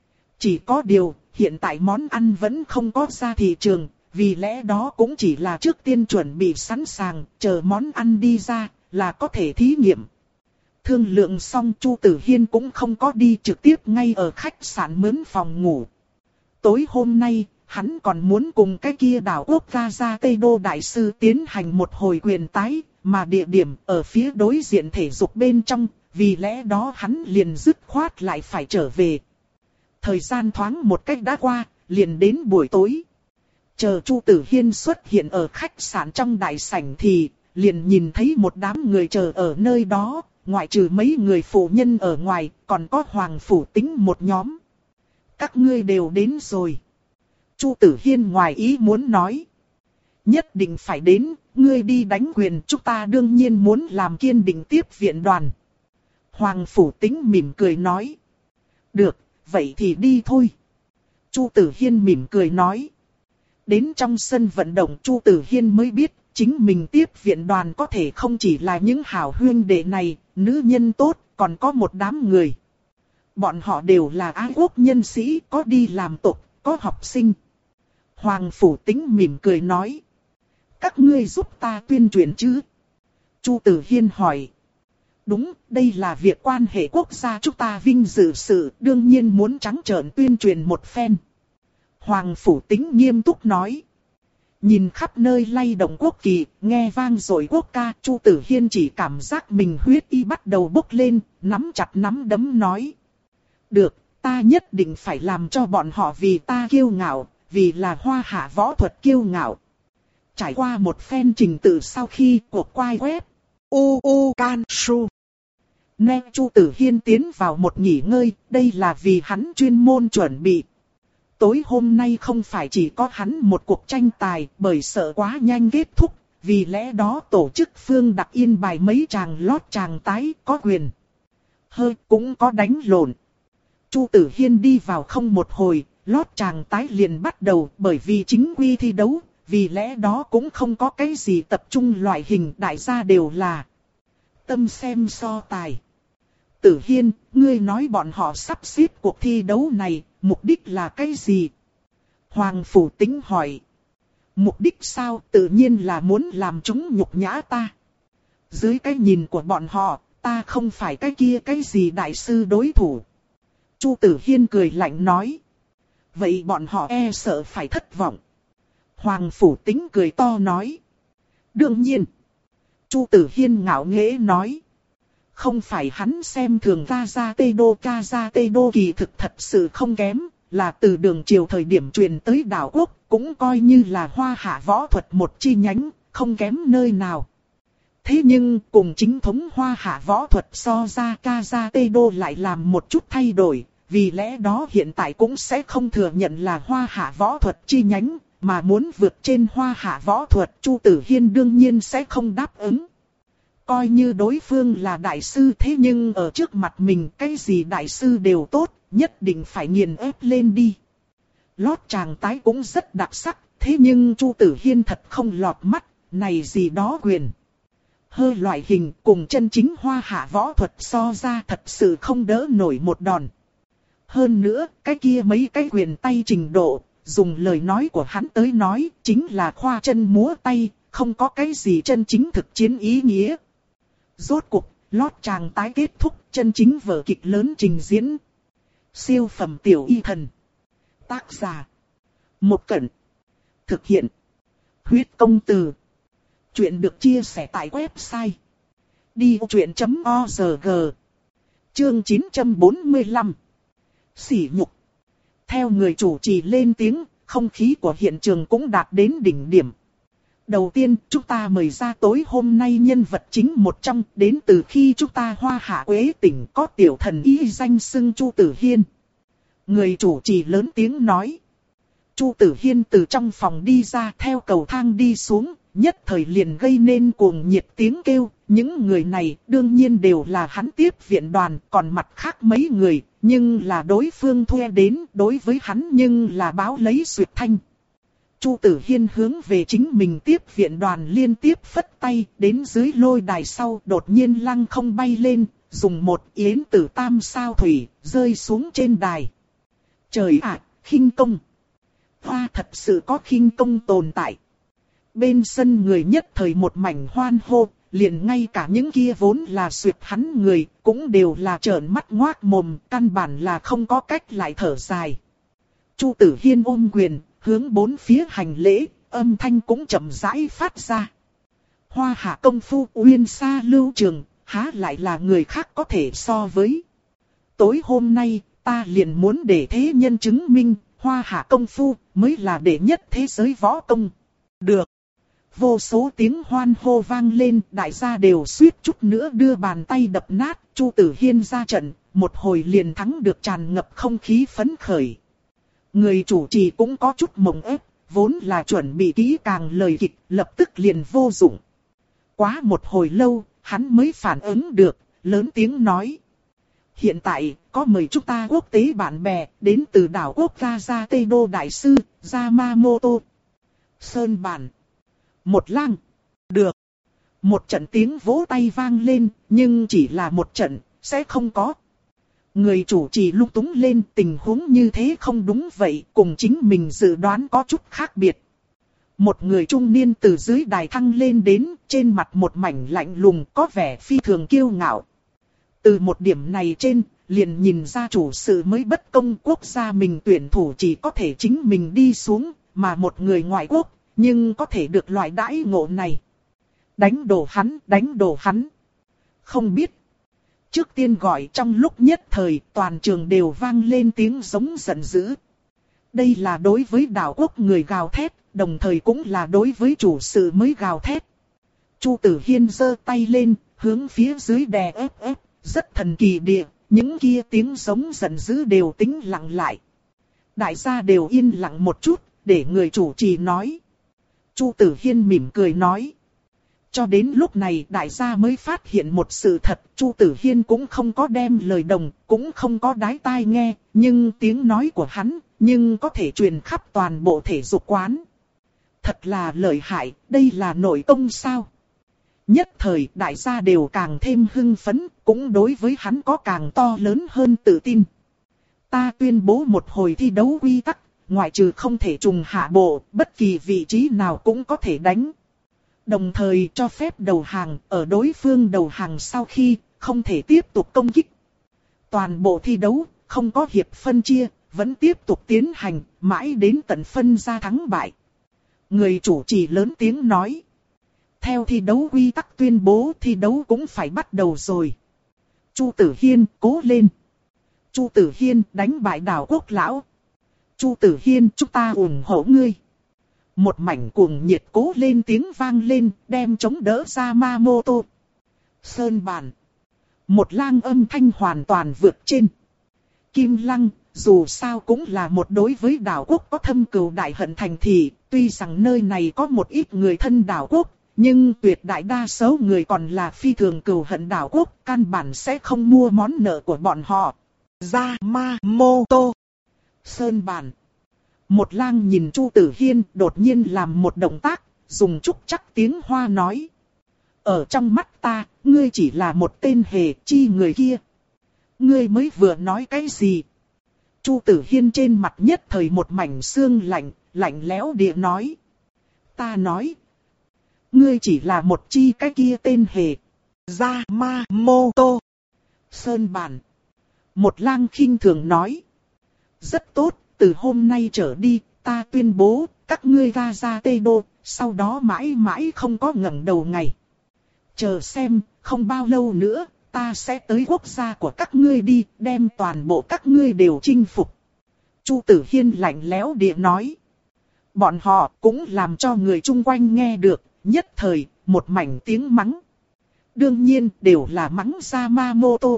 Chỉ có điều, hiện tại món ăn vẫn không có ra thị trường, vì lẽ đó cũng chỉ là trước tiên chuẩn bị sẵn sàng, chờ món ăn đi ra, là có thể thí nghiệm. Thương lượng xong Chu Tử Hiên cũng không có đi, trực tiếp ngay ở khách sạn mướn phòng ngủ. Tối hôm nay, hắn còn muốn cùng cái kia đảo quốc Raja Tây Đô Đại Sư tiến hành một hồi quyền tái, mà địa điểm ở phía đối diện thể dục bên trong, vì lẽ đó hắn liền dứt khoát lại phải trở về. Thời gian thoáng một cách đã qua, liền đến buổi tối. Chờ Chu Tử Hiên xuất hiện ở khách sạn trong đại sảnh thì, liền nhìn thấy một đám người chờ ở nơi đó, ngoại trừ mấy người phụ nhân ở ngoài, còn có Hoàng Phủ Tính một nhóm. Các ngươi đều đến rồi. Chu Tử Hiên ngoài ý muốn nói. Nhất định phải đến, ngươi đi đánh quyền, chúng ta đương nhiên muốn làm kiên định tiếp viện đoàn. Hoàng Phủ Tính mỉm cười nói. Được, vậy thì đi thôi. Chu Tử Hiên mỉm cười nói. Đến trong sân vận động Chu Tử Hiên mới biết, chính mình tiếp viện đoàn có thể không chỉ là những hảo huynh đệ này, nữ nhân tốt, còn có một đám người. Bọn họ đều là ái quốc nhân sĩ, có đi làm tục, có học sinh. Hoàng Phủ Tính mỉm cười nói. Các ngươi giúp ta tuyên truyền chứ? Chu Tử Hiên hỏi. Đúng, đây là việc quan hệ quốc gia chúng ta vinh dự sự, đương nhiên muốn trắng trợn tuyên truyền một phen. Hoàng Phủ Tính nghiêm túc nói. Nhìn khắp nơi lay động quốc kỳ, nghe vang rồi quốc ca, Chu Tử Hiên chỉ cảm giác mình huyết y bắt đầu bốc lên, nắm chặt nắm đấm nói. Được, ta nhất định phải làm cho bọn họ vì ta kiêu ngạo, vì là Hoa Hạ võ thuật kiêu ngạo. Trải qua một phen trình tự sau khi cuộc quay web, u u can su. Nghe Chu Tử Hiên tiến vào một nghỉ ngơi, đây là vì hắn chuyên môn chuẩn bị. Tối hôm nay không phải chỉ có hắn một cuộc tranh tài, bởi sợ quá nhanh kết thúc, vì lẽ đó tổ chức phương đặc yên bài mấy chàng lót chàng tái có quyền. Hơi cũng có đánh lộn. Chu Tử Hiên đi vào không một hồi, lót chàng tái liền bắt đầu, bởi vì chính quy thi đấu, vì lẽ đó cũng không có cái gì tập trung loại hình, đại gia đều là tâm xem so tài. Tử Hiên, ngươi nói bọn họ sắp xếp cuộc thi đấu này, mục đích là cái gì? Hoàng Phủ Tính hỏi. Mục đích sao? Tự nhiên là muốn làm chúng nhục nhã ta. Dưới cái nhìn của bọn họ, ta không phải cái kia cái gì đại sư đối thủ. Chu Tử Hiên cười lạnh nói. Vậy bọn họ e sợ phải thất vọng. Hoàng Phủ Tính cười to nói. Đương nhiên. Chu Tử Hiên ngạo nghễ nói. Không phải hắn xem thường Cazadero, Cazadero kỳ thực thật sự không kém, là từ đường triều thời điểm truyền tới đảo quốc, cũng coi như là hoa hạ võ thuật một chi nhánh, không kém nơi nào. Thế nhưng cùng chính thống hoa hạ võ thuật so ra, Cazadero lại làm một chút thay đổi, vì lẽ đó hiện tại cũng sẽ không thừa nhận là hoa hạ võ thuật chi nhánh, mà muốn vượt trên hoa hạ võ thuật, Chu Tử Hiên đương nhiên sẽ không đáp ứng. Coi như đối phương là đại sư, thế nhưng ở trước mặt mình cái gì đại sư đều tốt, nhất định phải nghiền ép lên đi. Lót chàng tái cũng rất đặc sắc, thế nhưng Chu Tử Hiên thật không lọt mắt, này gì đó quyền. Hơi loại hình cùng chân chính hoa hạ võ thuật so ra thật sự không đỡ nổi một đòn. Hơn nữa, cái kia mấy cái quyền tay trình độ, dùng lời nói của hắn tới nói, chính là khoa chân múa tay, không có cái gì chân chính thực chiến ý nghĩa. Rốt cuộc, lót chàng tái kết thúc, chân chính vở kịch lớn trình diễn. Siêu phẩm tiểu y thần. Tác giả: Một Cẩn. Thực hiện: Huyết Công Từ. Chuyện được chia sẻ tại website đi vô chuyện chấm org. Chương chín trăm bốn mươi lăm. Sỉ nhục. Theo người chủ trì lên tiếng, không khí của hiện trường cũng đạt đến đỉnh điểm. Đầu tiên, chúng ta mời ra tối hôm nay nhân vật chính một trong, đến từ khi chúng ta Hoa Hạ Quế tỉnh có tiểu thần y danh xưng Chu Tử Hiên. Người chủ trì lớn tiếng nói. Chu Tử Hiên từ trong phòng đi ra, theo cầu thang đi xuống, nhất thời liền gây nên cuồng nhiệt tiếng kêu. Những người này đương nhiên đều là hắn tiếp viện đoàn, còn mặt khác mấy người, nhưng là đối phương thuê đến, đối với hắn nhưng là báo lấy duyệt thanh. Chu Tử Hiên hướng về chính mình tiếp viện đoàn liên tiếp phất tay, đến dưới lôi đài sau đột nhiên lăng không bay lên, dùng một yến tử tam sao thủy, rơi xuống trên đài. Trời ạ, khinh công! Hoa thật sự có khinh công tồn tại. Bên sân người nhất thời một mảnh hoan hô, liền ngay cả những kia vốn là suyệt hắn người, cũng đều là trợn mắt ngoác mồm, căn bản là không có cách lại thở dài. Chu Tử Hiên ôm quyền, hướng bốn phía hành lễ, âm thanh cũng chậm rãi phát ra. Hoa hạ công phu uyên sa lưu trường, há lại là người khác có thể so với. Tối hôm nay, ta liền muốn để thế nhân chứng minh, hoa hạ công phu mới là đệ nhất thế giới võ công. Được. Vô số tiếng hoan hô vang lên, đại gia đều suýt chút nữa đưa bàn tay đập nát. Chu Tử Hiên ra trận, một hồi liền thắng được, tràn ngập không khí phấn khởi. Người chủ trì cũng có chút mộng ép, vốn là chuẩn bị kỹ càng lời kịch, lập tức liền vô dụng. Quá một hồi lâu, hắn mới phản ứng được, lớn tiếng nói. Hiện tại, có mời chúng ta quốc tế bạn bè, đến từ đảo quốc Cazadero đại sư, Yamamoto. Sơn bản. Một lang. Được. Một trận tiếng vỗ tay vang lên, nhưng chỉ là một trận, sẽ không có. Người chủ trì lung túng lên, tình huống như thế không đúng vậy, cùng chính mình dự đoán có chút khác biệt. Một người trung niên từ dưới đài thăng lên đến, trên mặt một mảnh lạnh lùng, có vẻ phi thường kiêu ngạo. Từ một điểm này trên, liền nhìn ra chủ sự mới bất công, quốc gia mình tuyển thủ chỉ có thể chính mình đi xuống, mà một người ngoại quốc, nhưng có thể được loại đãi ngộ này. Đánh đổ hắn, đánh đổ hắn. Không biết. Trước tiên gọi, trong lúc nhất thời toàn trường đều vang lên tiếng giống giận dữ. Đây là đối với đảo quốc người gào thét, đồng thời cũng là đối với chủ sự mới gào thét. Chu Tử Hiên giơ tay lên, hướng phía dưới đè ép ép, rất thần kỳ địa, những kia tiếng giống giận dữ đều tĩnh lặng lại. Đại gia đều yên lặng một chút, để người chủ trì nói. Chu Tử Hiên mỉm cười nói. Cho đến lúc này đại gia mới phát hiện một sự thật, Chu Tử Hiên cũng không có đem lời đồng, cũng không có đái tai nghe, nhưng tiếng nói của hắn, nhưng có thể truyền khắp toàn bộ thể dục quán. Thật là lợi hại, đây là nội công sao? Nhất thời đại gia đều càng thêm hưng phấn, cũng đối với hắn có càng to lớn hơn tự tin. Ta tuyên bố một hồi thi đấu quy tắc, ngoại trừ không thể trùng hạ bộ, bất kỳ vị trí nào cũng có thể đánh. Đồng thời cho phép đầu hàng, ở đối phương đầu hàng sau khi, không thể tiếp tục công kích. Toàn bộ thi đấu, không có hiệp phân chia, vẫn tiếp tục tiến hành, mãi đến tận phân ra thắng bại. Người chủ trì lớn tiếng nói. Theo thi đấu quy tắc tuyên bố, thi đấu cũng phải bắt đầu rồi. Chu Tử Hiên, cố lên. Chu Tử Hiên, đánh bại Đảo Quốc lão. Chu Tử Hiên, chúng ta ủng hộ ngươi. Một mảnh cuồng nhiệt cố lên tiếng vang lên, đem chống đỡ Yamamoto. Sơn bàn. Một lang âm thanh hoàn toàn vượt trên. Kim Lăng, dù sao cũng là một đối với Đảo Quốc có thâm cừu đại hận thành thị, tuy rằng nơi này có một ít người thân Đảo Quốc, nhưng tuyệt đại đa số người còn là phi thường cừu hận Đảo Quốc, căn bản sẽ không mua món nợ của bọn họ. Yamamoto. Sơn bàn. Một lang nhìn Chu Tử Hiên đột nhiên làm một động tác, dùng trúc chắc tiếng Hoa nói. Ở trong mắt ta, ngươi chỉ là một tên hề chi người kia. Ngươi mới vừa nói cái gì? Chu Tử Hiên trên mặt nhất thời một mảnh xương lạnh, lạnh lẽo địa nói. Ta nói. Ngươi chỉ là một chi cái kia tên hề. Yamamoto. Sơn bàn. Một lang khinh thường nói. Rất tốt, từ hôm nay trở đi, ta tuyên bố, các ngươi ra ra Tây Đô, sau đó mãi mãi không có ngẩng đầu ngày. Chờ xem, không bao lâu nữa, ta sẽ tới quốc gia của các ngươi đi, đem toàn bộ các ngươi đều chinh phục. Chu Tử Hiên lạnh lẽo địa nói. Bọn họ cũng làm cho người chung quanh nghe được, nhất thời, một mảnh tiếng mắng. Đương nhiên, đều là mắng Yamamoto.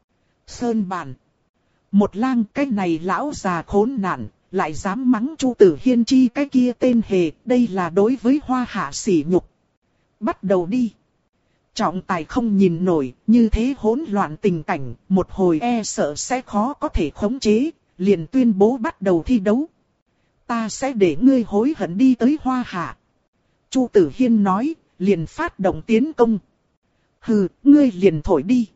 Sơn bàn. Một lang cái này lão già khốn nạn, lại dám mắng Chu Tử Hiên chi cái kia tên hề, đây là đối với Hoa Hạ sỉ nhục. Bắt đầu đi. Trọng tài không nhìn nổi, như thế hỗn loạn tình cảnh, một hồi e sợ sẽ khó có thể khống chế, liền tuyên bố bắt đầu thi đấu. Ta sẽ để ngươi hối hận đi tới Hoa Hạ. Chu Tử Hiên nói, liền phát động tiến công. Hừ, ngươi liền thổi đi.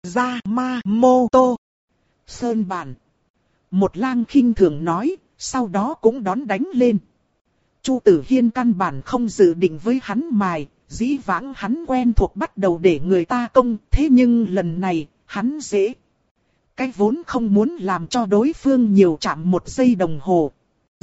Yamamoto. Sơn bàn. Một lang khinh thường nói, sau đó cũng đón đánh lên. Chu Tử Hiên căn bản không dự định với hắn mài, dĩ vãng hắn quen thuộc bắt đầu để người ta công, thế nhưng lần này, hắn dễ. Cái vốn không muốn làm cho đối phương nhiều chạm một giây đồng hồ.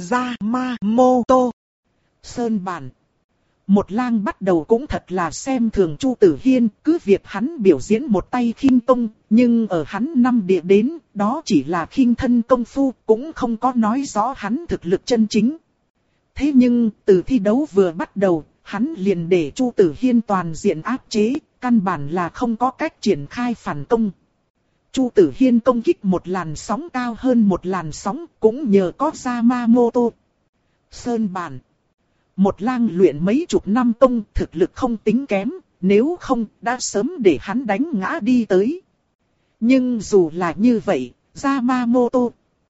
Yamamoto. Sơn bàn. Một lang bắt đầu cũng thật là xem thường Chu Tử Hiên, cứ việc hắn biểu diễn một tay khinh công, nhưng ở hắn năm địa đến, đó chỉ là khinh thân công phu, cũng không có nói rõ hắn thực lực chân chính. Thế nhưng, từ thi đấu vừa bắt đầu, hắn liền để Chu Tử Hiên toàn diện áp chế, căn bản là không có cách triển khai phản công. Chu Tử Hiên công kích một làn sóng cao hơn một làn sóng, cũng nhờ có Yamamoto. Sơn bàn. Một lang luyện mấy chục năm công, thực lực không tính kém, nếu không đã sớm để hắn đánh ngã đi tới. Nhưng dù là như vậy, Yamamoto.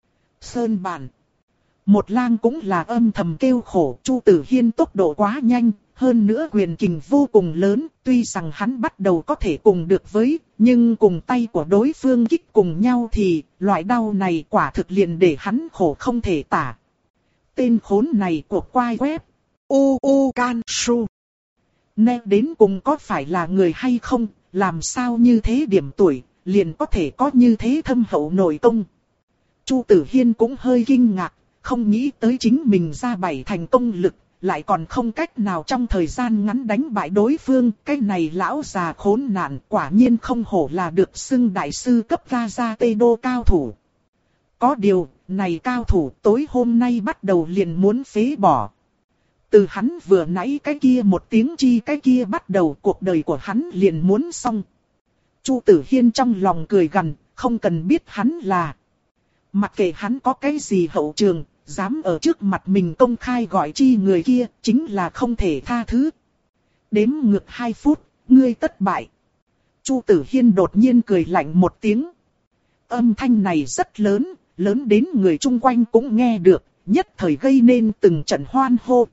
Sơn bàn. Một lang cũng là âm thầm kêu khổ, Chu Tử Hiên tốc độ quá nhanh, hơn nữa quyền kình vô cùng lớn, tuy rằng hắn bắt đầu có thể cùng được với, nhưng cùng tay của đối phương kích cùng nhau thì, loại đau này quả thực liền để hắn khổ không thể tả. Tên khốn này của quai web. U U Can Su. Nè đến cùng có phải là người hay không, làm sao như thế điểm tuổi, liền có thể có như thế thâm hậu nội công. Chu Tử Hiên cũng hơi kinh ngạc, không nghĩ tới chính mình ra bảy thành công lực, lại còn không cách nào trong thời gian ngắn đánh bại đối phương. Cái này lão già khốn nạn quả nhiên không hổ là được xưng đại sư cấp ga ra Tây Đô cao thủ. Có điều, này cao thủ tối hôm nay bắt đầu liền muốn phế bỏ. Từ hắn vừa nãy cái kia một tiếng chi cái kia bắt đầu cuộc đời của hắn liền muốn xong. Chu Tử Hiên trong lòng cười gằn, không cần biết hắn là. Mặc kệ hắn có cái gì hậu trường, dám ở trước mặt mình công khai gọi chi người kia, chính là không thể tha thứ. Đếm ngược hai phút, ngươi tất bại. Chu Tử Hiên đột nhiên cười lạnh một tiếng. Âm thanh này rất lớn, lớn đến người chung quanh cũng nghe được, nhất thời gây nên từng trận hoan hô.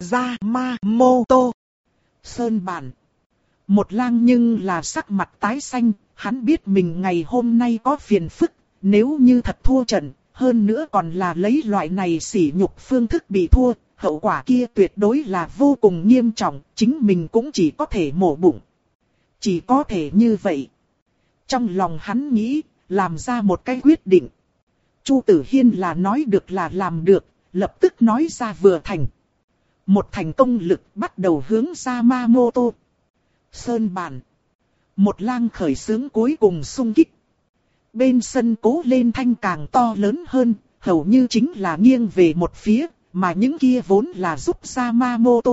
Yamamoto. Sơn bàn. Một lang nhưng là sắc mặt tái xanh, hắn biết mình ngày hôm nay có phiền phức, nếu như thật thua trận, hơn nữa còn là lấy loại này sỉ nhục phương thức bị thua, hậu quả kia tuyệt đối là vô cùng nghiêm trọng, chính mình cũng chỉ có thể mổ bụng. Chỉ có thể như vậy. Trong lòng hắn nghĩ, làm ra một cái quyết định. Chu Tử Hiên là nói được là làm được, lập tức nói ra vừa thành. Một thành công lực bắt đầu hướng Yamamoto. Sơn bàn. Một lang khởi xướng cuối cùng xung kích. Bên sân Cố Lên thanh càng to lớn hơn, hầu như chính là nghiêng về một phía, mà những kia vốn là giúp Yamamoto.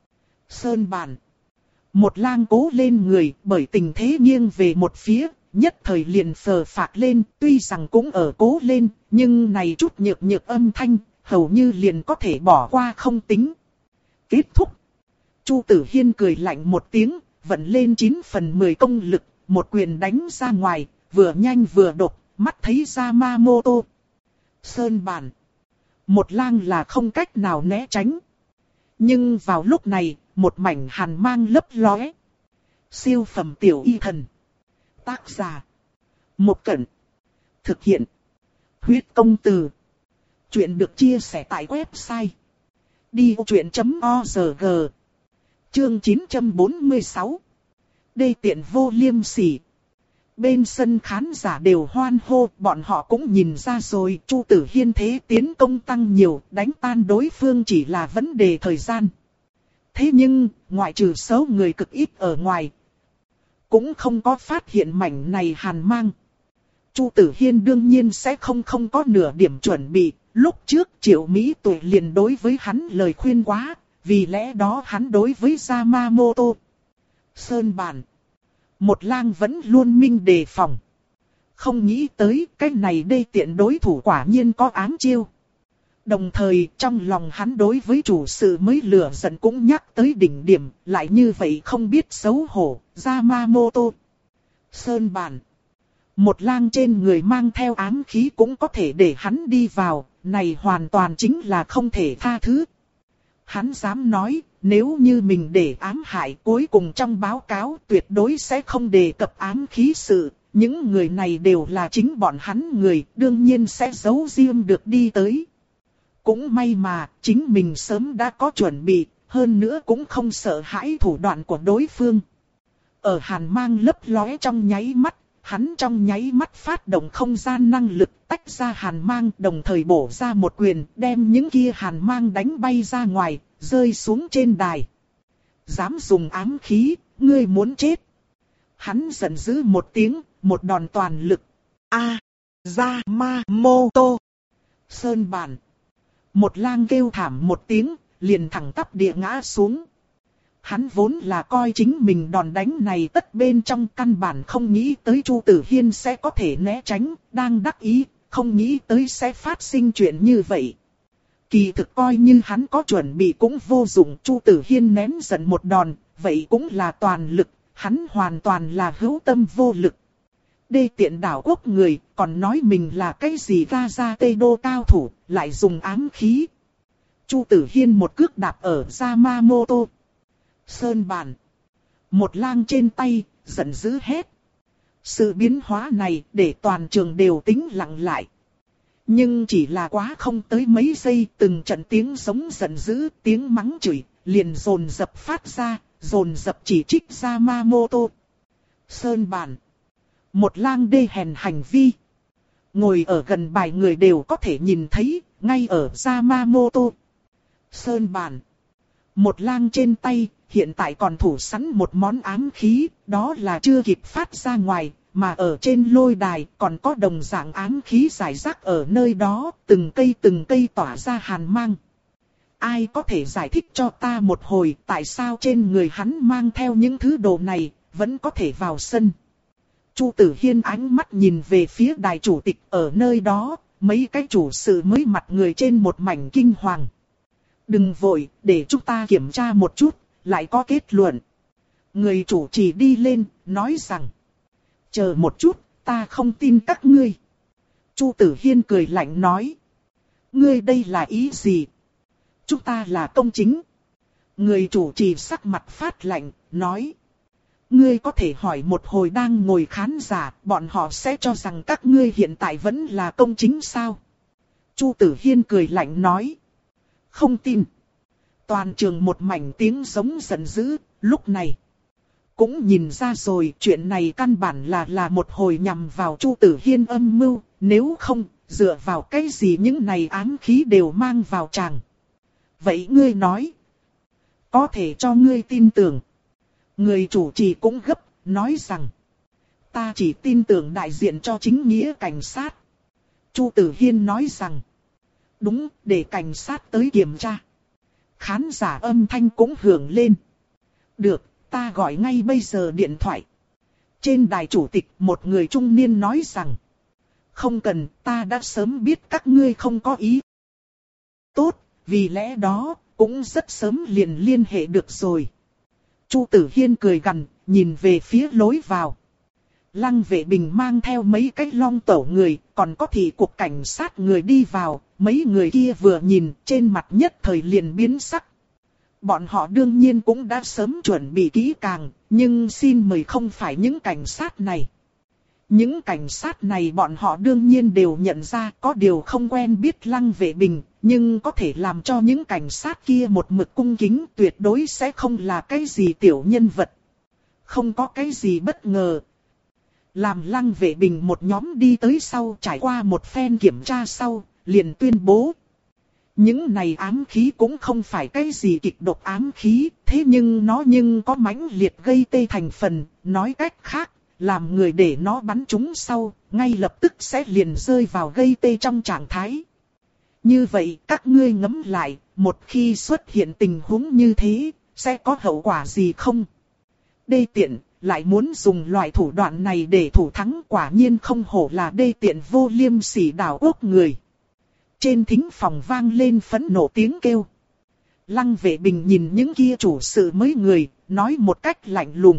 Sơn bản. Một lang cố lên người, bởi tình thế nghiêng về một phía, nhất thời liền phờ phạc lên, tuy rằng cũng ở cố lên, nhưng này chút nhược nhược âm thanh, hầu như liền có thể bỏ qua không tính. Kết thúc. Chu Tử Hiên cười lạnh một tiếng, vận lên chín phần mười công lực, một quyền đánh ra ngoài, vừa nhanh vừa độc, mắt thấy Yamamoto. Sơn bản. Một lang là không cách nào né tránh. Nhưng vào lúc này, một mảnh hàn mang lấp lóe. Siêu phẩm tiểu y thần. Tác giả. Một Cẩn. Thực hiện. Huyết công từ. Chuyện được chia sẻ tại website. đi vô chuyện chấm org. Chương chín trăm bốn mươi sáu. Đê tiện vô liêm sỉ. Bên sân khán giả đều hoan hô, bọn họ cũng nhìn ra rồi, Chu Tử Hiên thế tiến công tăng nhiều, đánh tan đối phương chỉ là vấn đề thời gian. Thế nhưng, ngoại trừ số người cực ít ở ngoài, cũng không có phát hiện mảnh này hàn mang. Chu Tử Hiên đương nhiên sẽ không không có nửa điểm chuẩn bị, lúc trước Triệu Mỹ Tuệ liền đối với hắn lời khuyên quá, vì lẽ đó hắn đối với Yamamoto. Sơn bản. Một lang vẫn luôn minh đề phòng. Không nghĩ tới cái này đê tiện đối thủ quả nhiên có ám chiêu. Đồng thời trong lòng hắn đối với chủ sự mới lửa giận cũng nhắc tới đỉnh điểm, lại như vậy không biết xấu hổ, Yamamoto. Sơn bản. Một lang trên người mang theo ám khí cũng có thể để hắn đi vào, này hoàn toàn chính là không thể tha thứ. Hắn dám nói, nếu như mình để ám hại cuối cùng trong báo cáo tuyệt đối sẽ không đề cập ám khí sự, những người này đều là chính bọn hắn người, đương nhiên sẽ giấu riêng được đi tới. Cũng may mà, chính mình sớm đã có chuẩn bị, hơn nữa cũng không sợ hãi thủ đoạn của đối phương. Ở hàn mang lấp lóe trong nháy mắt, hắn trong nháy mắt phát động không gian năng lực tách ra hàn mang, đồng thời bổ ra một quyền, đem những kia hàn mang đánh bay ra ngoài, rơi xuống trên đài. Dám dùng ám khí, ngươi muốn chết. Hắn giận dữ một tiếng, một đòn toàn lực. A, Yamamoto. Sơn bản. Một lang kêu thảm một tiếng, liền thẳng tắp địa ngã xuống. Hắn vốn là coi chính mình đòn đánh này tất bên trong, căn bản không nghĩ tới Chu Tử Hiên sẽ có thể né tránh, đang đắc ý, không nghĩ tới sẽ phát sinh chuyện như vậy. Kỳ thực coi như hắn có chuẩn bị cũng vô dụng, Chu Tử Hiên nén giận một đòn, vậy cũng là toàn lực, hắn hoàn toàn là hữu tâm vô lực. Đê tiện đảo quốc người, còn nói mình là cái gì ga ra tê đô cao thủ, lại dùng ám khí. Chu Tử Hiên một cước đạp ở Yamamoto. Sơn bản. Một lang trên tay, giận dữ hét. Sự biến hóa này để toàn trường đều tĩnh lặng lại. Nhưng chỉ là quá không tới mấy giây, từng trận tiếng giống giận dữ, tiếng mắng chửi, liền dồn dập phát ra, dồn dập chỉ trích Yamamoto. Sơn bản. Một lang đê hèn hành vi. Ngồi ở gần bài người đều có thể nhìn thấy, ngay ở Yamamoto. Sơn bản. Một lang trên tay, hiện tại còn thủ sẵn một món ám khí, đó là chưa kịp phát ra ngoài, mà ở trên lôi đài còn có đồng dạng ám khí rải rác ở nơi đó, từng cây từng cây tỏa ra hàn mang. Ai có thể giải thích cho ta một hồi tại sao trên người hắn mang theo những thứ đồ này, vẫn có thể vào sân. Chu Tử Hiên ánh mắt nhìn về phía đài chủ tịch ở nơi đó, mấy cái chủ sự mới mặt người trên một mảnh kinh hoàng. Đừng vội, để chúng ta kiểm tra một chút, lại có kết luận. Người chủ trì đi lên, nói rằng. Chờ một chút, ta không tin các ngươi. Chu Tử Hiên cười lạnh nói. Ngươi đây là ý gì? Chúng ta là công chính. Người chủ trì sắc mặt phát lạnh, nói. Ngươi có thể hỏi một hồi đang ngồi khán giả, bọn họ sẽ cho rằng các ngươi hiện tại vẫn là công chính sao? Chu Tử Hiên cười lạnh nói. Không tin. Toàn trường một mảnh tiếng giống giận dữ, lúc này. Cũng nhìn ra rồi, chuyện này căn bản là là một hồi nhằm vào Chu Tử Hiên âm mưu, nếu không, dựa vào cái gì những này ám khí đều mang vào tràng. Vậy ngươi nói, có thể cho ngươi tin tưởng. Người chủ trì cũng gấp, nói rằng: ta chỉ tin tưởng đại diện cho chính nghĩa cảnh sát. Chu Tử Hiên nói rằng: đúng, để cảnh sát tới kiểm tra. Khán giả âm thanh cũng hưởng lên. Được, ta gọi ngay bây giờ điện thoại. Trên đài chủ tịch một người trung niên nói rằng: không cần, ta đã sớm biết các ngươi không có ý tốt, vì lẽ đó, cũng rất sớm liền liên hệ được rồi. Chu Tử Hiên cười gằn, nhìn về phía lối vào. Lăng Vệ Bình mang theo mấy cái long tẩu người, còn có thị cục cảnh sát người đi vào, mấy người kia vừa nhìn, trên mặt nhất thời liền biến sắc. Bọn họ đương nhiên cũng đã sớm chuẩn bị kỹ càng, nhưng xin mời không phải những cảnh sát này. Những cảnh sát này bọn họ đương nhiên đều nhận ra, có điều không quen biết Lăng Vệ Bình, nhưng có thể làm cho những cảnh sát kia một mực cung kính, tuyệt đối sẽ không là cái gì tiểu nhân vật. Không có cái gì bất ngờ. Làm Lăng Vệ Bình một nhóm đi tới sau, trải qua một phen kiểm tra sau, liền tuyên bố: những này ám khí cũng không phải cái gì kịch độc ám khí, thế nhưng nó nhưng có mãnh liệt gây tê thành phần, nói cách khác, làm người để nó bắn trúng sau, ngay lập tức sẽ liền rơi vào gây tê trong trạng thái. Như vậy các ngươi ngẫm lại, một khi xuất hiện tình huống như thế, sẽ có hậu quả gì không? Đê tiện, lại muốn dùng loại thủ đoạn này để thủ thắng, quả nhiên không hổ là đê tiện vô liêm sỉ đảo quốc người. Trên thính phòng vang lên phẫn nộ tiếng kêu. Lăng Vệ Bình nhìn những kia chủ sự mấy người, nói một cách lạnh lùng: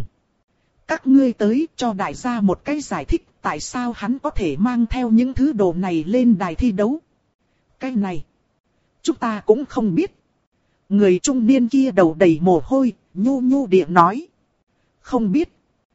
các ngươi tới cho đại gia một cái giải thích, tại sao hắn có thể mang theo những thứ đồ này lên đài thi đấu. Cái này, chúng ta cũng không biết. Người trung niên kia đầu đầy mồ hôi, nhu nhu địa nói: không biết.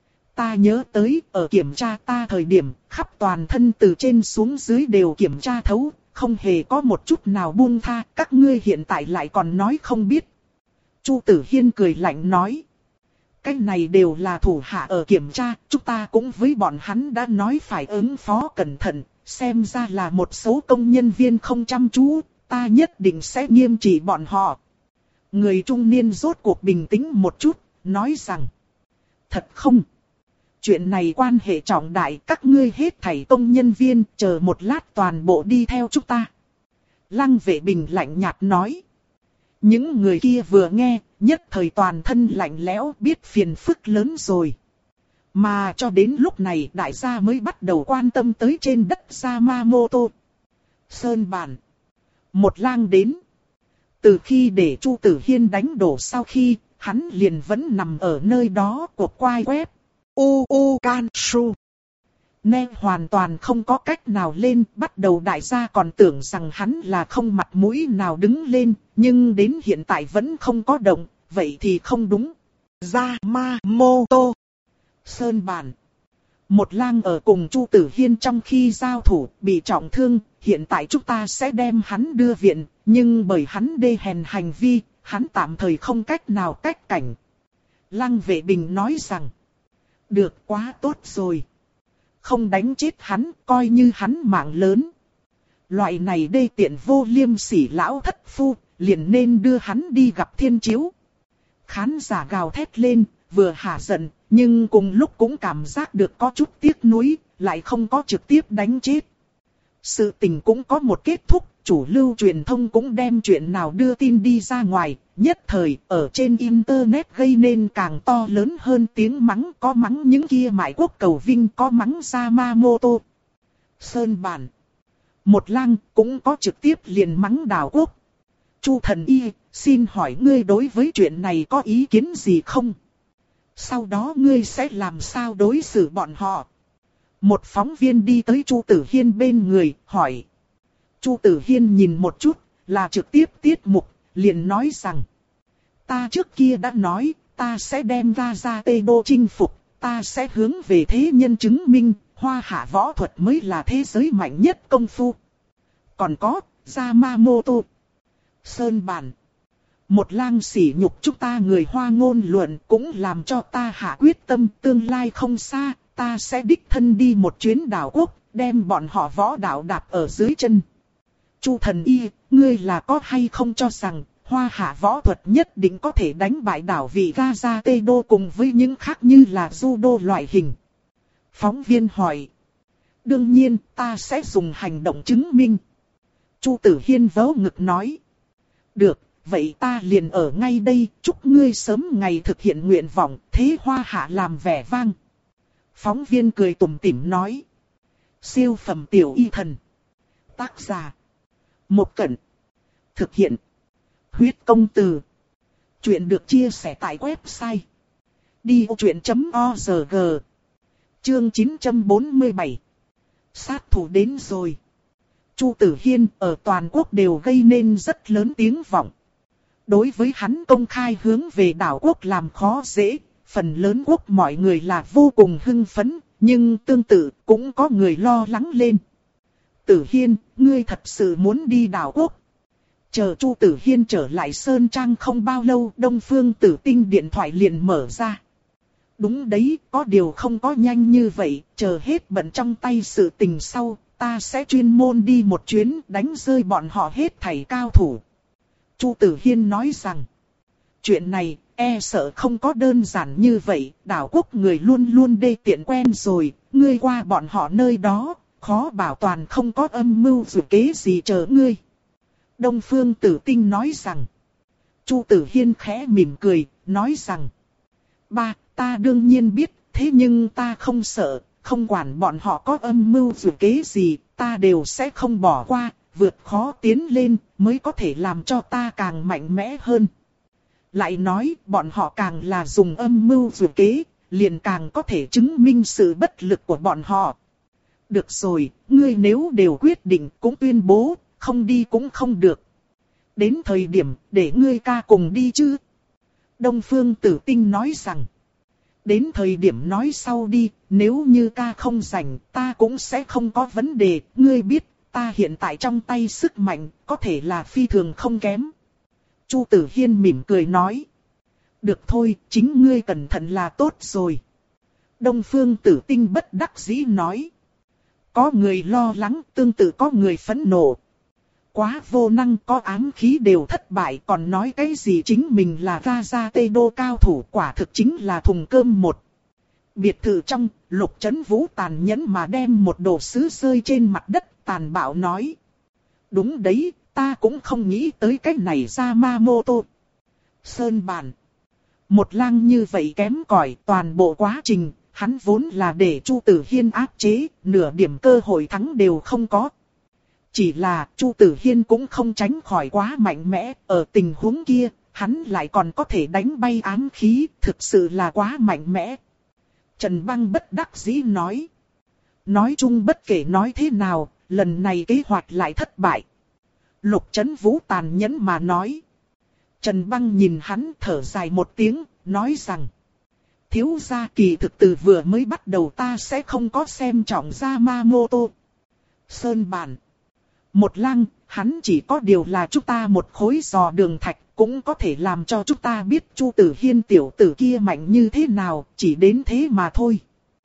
Ta nhớ tới, ở kiểm tra ta thời điểm, khắp toàn thân từ trên xuống dưới đều kiểm tra thấu, không hề có một chút nào buông tha, các ngươi hiện tại lại còn nói không biết. Chu Tử Hiên cười lạnh nói: cái này đều là thủ hạ ở kiểm tra, chúng ta cũng với bọn hắn đã nói phải ứng phó cẩn thận, xem ra là một số công nhân viên không chăm chú, ta nhất định sẽ nghiêm trị bọn họ. Người trung niên rốt cuộc bình tĩnh một chút, nói rằng: thật không? Chuyện này quan hệ trọng đại, các ngươi hết thảy công nhân viên, chờ một lát toàn bộ đi theo chúng ta. Lăng Vệ Bình lạnh nhạt nói. Những người kia vừa nghe, nhất thời toàn thân lạnh lẽo, biết phiền phức lớn rồi. Mà cho đến lúc này đại gia mới bắt đầu quan tâm tới trên đất Yamamoto. Sơn bản. Một lang đến. Từ khi để Chu Tử Hiên đánh đổ sau khi, hắn liền vẫn nằm ở nơi đó cột quai quép. U U Can Su. Nên hoàn toàn không có cách nào lên, bắt đầu đại gia còn tưởng rằng hắn là không mặt mũi nào đứng lên, nhưng đến hiện tại vẫn không có động, vậy thì không đúng. Yamamoto. Sơn bản. Một lang ở cùng Chu Tử Hiên trong khi giao thủ, bị trọng thương, hiện tại chúng ta sẽ đem hắn đưa viện, nhưng bởi hắn đê hèn hành vi, hắn tạm thời không cách nào cách cảnh. Lăng Vệ Bình nói rằng, được quá tốt rồi. Không đánh chết hắn, coi như hắn mạng lớn. Loại này đê tiện vô liêm sỉ lão thất phu, liền nên đưa hắn đi gặp thiên chiếu. Khán giả gào thét lên, vừa hả giận, nhưng cùng lúc cũng cảm giác được có chút tiếc nuối, lại không có trực tiếp đánh chết. Sự tình cũng có một kết thúc, chủ lưu truyền thông cũng đem chuyện nào đưa tin đi ra ngoài, nhất thời ở trên internet gây nên càng to lớn hơn tiếng mắng, có mắng những kia mại quốc cầu vinh, có mắng Yamamoto. Sơn bản. Một lang cũng có trực tiếp liền mắng đảo quốc. Chu thần y, xin hỏi ngươi đối với chuyện này có ý kiến gì không? Sau đó ngươi sẽ làm sao đối xử bọn họ? Một phóng viên đi tới Chu Tử Hiên bên người, hỏi. Chu Tử Hiên nhìn một chút, là trực tiếp tiết mục, liền nói rằng. Ta trước kia đã nói, ta sẽ đem ra ra Tê Đô chinh phục, ta sẽ hướng về thế nhân chứng minh, Hoa Hạ võ thuật mới là thế giới mạnh nhất công phu. Còn có, Yamamoto. Sơn bản. Một lang sỉ nhục chúng ta người Hoa ngôn luận cũng làm cho ta hạ quyết tâm tương lai không xa, ta sẽ đích thân đi một chuyến đảo quốc, đem bọn họ võ đạo đạp ở dưới chân. Chu thần y, ngươi là có hay không cho rằng Hoa Hạ võ thuật nhất định có thể đánh bại đảo vị Karate Do cùng với những khác như là judo loại hình. Phóng viên hỏi. Đương nhiên, ta sẽ dùng hành động chứng minh. Chu Tử Hiên vớ ngực nói. Được, vậy ta liền ở ngay đây, chúc ngươi sớm ngày thực hiện nguyện vọng, thế Hoa Hạ làm vẻ vang. Phóng viên cười tủm tỉm nói. Siêu phẩm tiểu y thần. Tác giả. Một Cẩn. Thực hiện. Huyết công từ. Chuyện được chia sẻ tại website. đi ô chuyện chấm org. Chương chín trăm bốn mươi bảy. Sát thủ đến rồi. Chu Tử Hiên ở toàn quốc đều gây nên rất lớn tiếng vọng. Đối với hắn công khai hướng về đảo quốc làm khó dễ, phần lớn quốc mọi người là vô cùng hưng phấn, nhưng tương tự cũng có người lo lắng lên. Tử Hiên, ngươi thật sự muốn đi đảo quốc? Chờ Chu Tử Hiên trở lại Sơn Trang không bao lâu, Đông Phương Tử Tinh điện thoại liền mở ra. Đúng đấy, có điều không có nhanh như vậy, chờ hết bận trong tay sự tình sau, ta sẽ chuyên môn đi một chuyến đánh rơi bọn họ hết thảy cao thủ. Chu Tử Hiên nói rằng, chuyện này e sợ không có đơn giản như vậy, đảo quốc người luôn luôn đê tiện quen rồi, ngươi qua bọn họ nơi đó, khó bảo toàn không có âm mưu dù kế gì chờ ngươi. Đông Phương Tử Tinh nói rằng, Chu Tử Hiên khẽ mỉm cười, nói rằng, ba, ta đương nhiên biết, thế nhưng ta không sợ, không quản bọn họ có âm mưu dù kế gì, ta đều sẽ không bỏ qua, vượt khó tiến lên, mới có thể làm cho ta càng mạnh mẽ hơn. Lại nói, bọn họ càng là dùng âm mưu dù kế, liền càng có thể chứng minh sự bất lực của bọn họ. Được rồi, ngươi nếu đều quyết định cũng tuyên bố, không đi cũng không được. Đến thời điểm, để ngươi ca cùng đi chứ. Đông Phương Tử Tinh nói rằng, đến thời điểm nói sau đi, nếu như ca không rảnh, ta cũng sẽ không có vấn đề, ngươi biết, ta hiện tại trong tay sức mạnh, có thể là phi thường không kém. Chu Tử Hiên mỉm cười nói, được thôi, chính ngươi cẩn thận là tốt rồi. Đông Phương Tử Tinh bất đắc dĩ nói, có người lo lắng, tương tự có người phẫn nộ. Quá vô năng, có ám khí đều thất bại, còn nói cái gì chính mình là Karate Do cao thủ, quả thực chính là thùng cơm một. Biệt thự trong, Lục Chấn Vũ tàn nhẫn mà đem một đồ sứ rơi trên mặt đất, tàn bạo nói. Đúng đấy, ta cũng không nghĩ tới cái này Yamamoto. Sơn bản. Một lang như vậy kém cỏi, toàn bộ quá trình, hắn vốn là để Chu Tử Hiên áp chế, nửa điểm cơ hội thắng đều không có. Chỉ là Chu Tử Hiên cũng không tránh khỏi quá mạnh mẽ, ở tình huống kia, hắn lại còn có thể đánh bay ám khí, thực sự là quá mạnh mẽ. Trần Băng bất đắc dĩ nói. Nói chung bất kể nói thế nào, lần này kế hoạch lại thất bại. Lục Chấn Vũ tàn nhẫn mà nói. Trần Băng nhìn hắn thở dài một tiếng, nói rằng. Thiếu gia kỳ thực từ vừa mới bắt đầu ta sẽ không có xem trọng Yamamoto. Sơn bản. Một lang, hắn chỉ có điều là chúng ta một khối giò đường thạch, cũng có thể làm cho chúng ta biết Chu Tử Hiên tiểu tử kia mạnh như thế nào, chỉ đến thế mà thôi.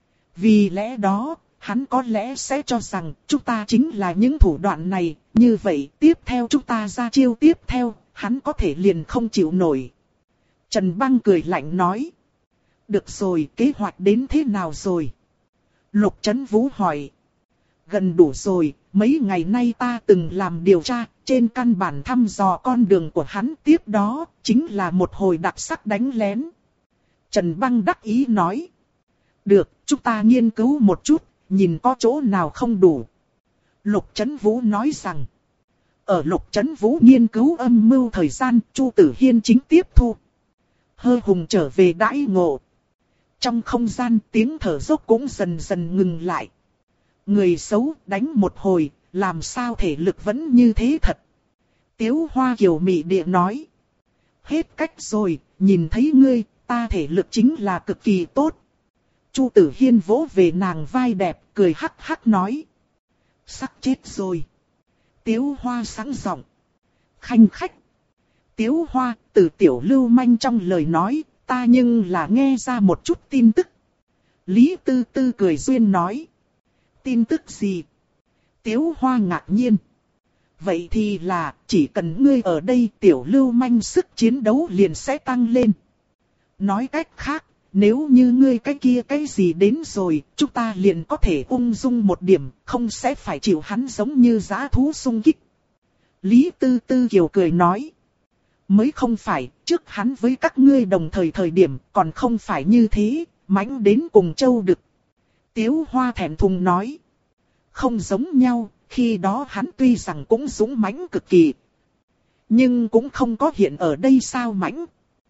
Vì lẽ đó, hắn có lẽ sẽ cho rằng chúng ta chính là những thủ đoạn này, như vậy tiếp theo chúng ta ra chiêu tiếp theo, hắn có thể liền không chịu nổi. Trần Băng cười lạnh nói. Được rồi, kế hoạch đến thế nào rồi? Lục Chấn Vũ hỏi. Gần đủ rồi, mấy ngày nay ta từng làm điều tra, trên căn bản thăm dò con đường của hắn, tiếp đó, chính là một hồi đặc sắc đánh lén. Trần Băng đắc ý nói. Được, chúng ta nghiên cứu một chút, nhìn có chỗ nào không đủ. Lục Chấn Vũ nói rằng. Ở Lục Chấn Vũ nghiên cứu âm mưu thời gian, Chu Tử Hiên chính tiếp thu. Hơ hùng trở về đãi ngộ. Trong không gian tiếng thở dốc cũng dần dần ngừng lại. Người xấu đánh một hồi, làm sao thể lực vẫn như thế thật. Tiếu Hoa Kiều mị địa nói. Hết cách rồi, nhìn thấy ngươi, ta thể lực chính là cực kỳ tốt. Chu Tử Hiên vỗ về nàng vai đẹp, cười hắc hắc nói. Sắp chết rồi. Tiếu Hoa sáng giọng. Khanh khách. Tiếu Hoa, từ tiểu lưu manh trong lời nói, ta nhưng là nghe ra một chút tin tức. Lý Tư Tư cười duyên nói. Tin tức gì? Tiếu Hoa ngạc nhiên. vậy thì là chỉ cần ngươi ở đây tiểu lưu manh sức chiến đấu liền sẽ tăng lên. Nói cách khác, nếu như ngươi cái kia cái gì đến rồi, chúng ta liền có thể ung dung một điểm, không sẽ phải chịu hắn giống như dã thú xung kích. Lý Tư Tư Kiều cười nói. Mới không phải, trước hắn với các ngươi đồng thời thời điểm còn không phải như thế, mãnh đến cùng châu đực. Tiếu Hoa thẹn thùng nói. Không giống nhau, khi đó hắn tuy rằng cũng dũng mãnh cực kỳ. Nhưng cũng không có hiện ở đây sao mãnh.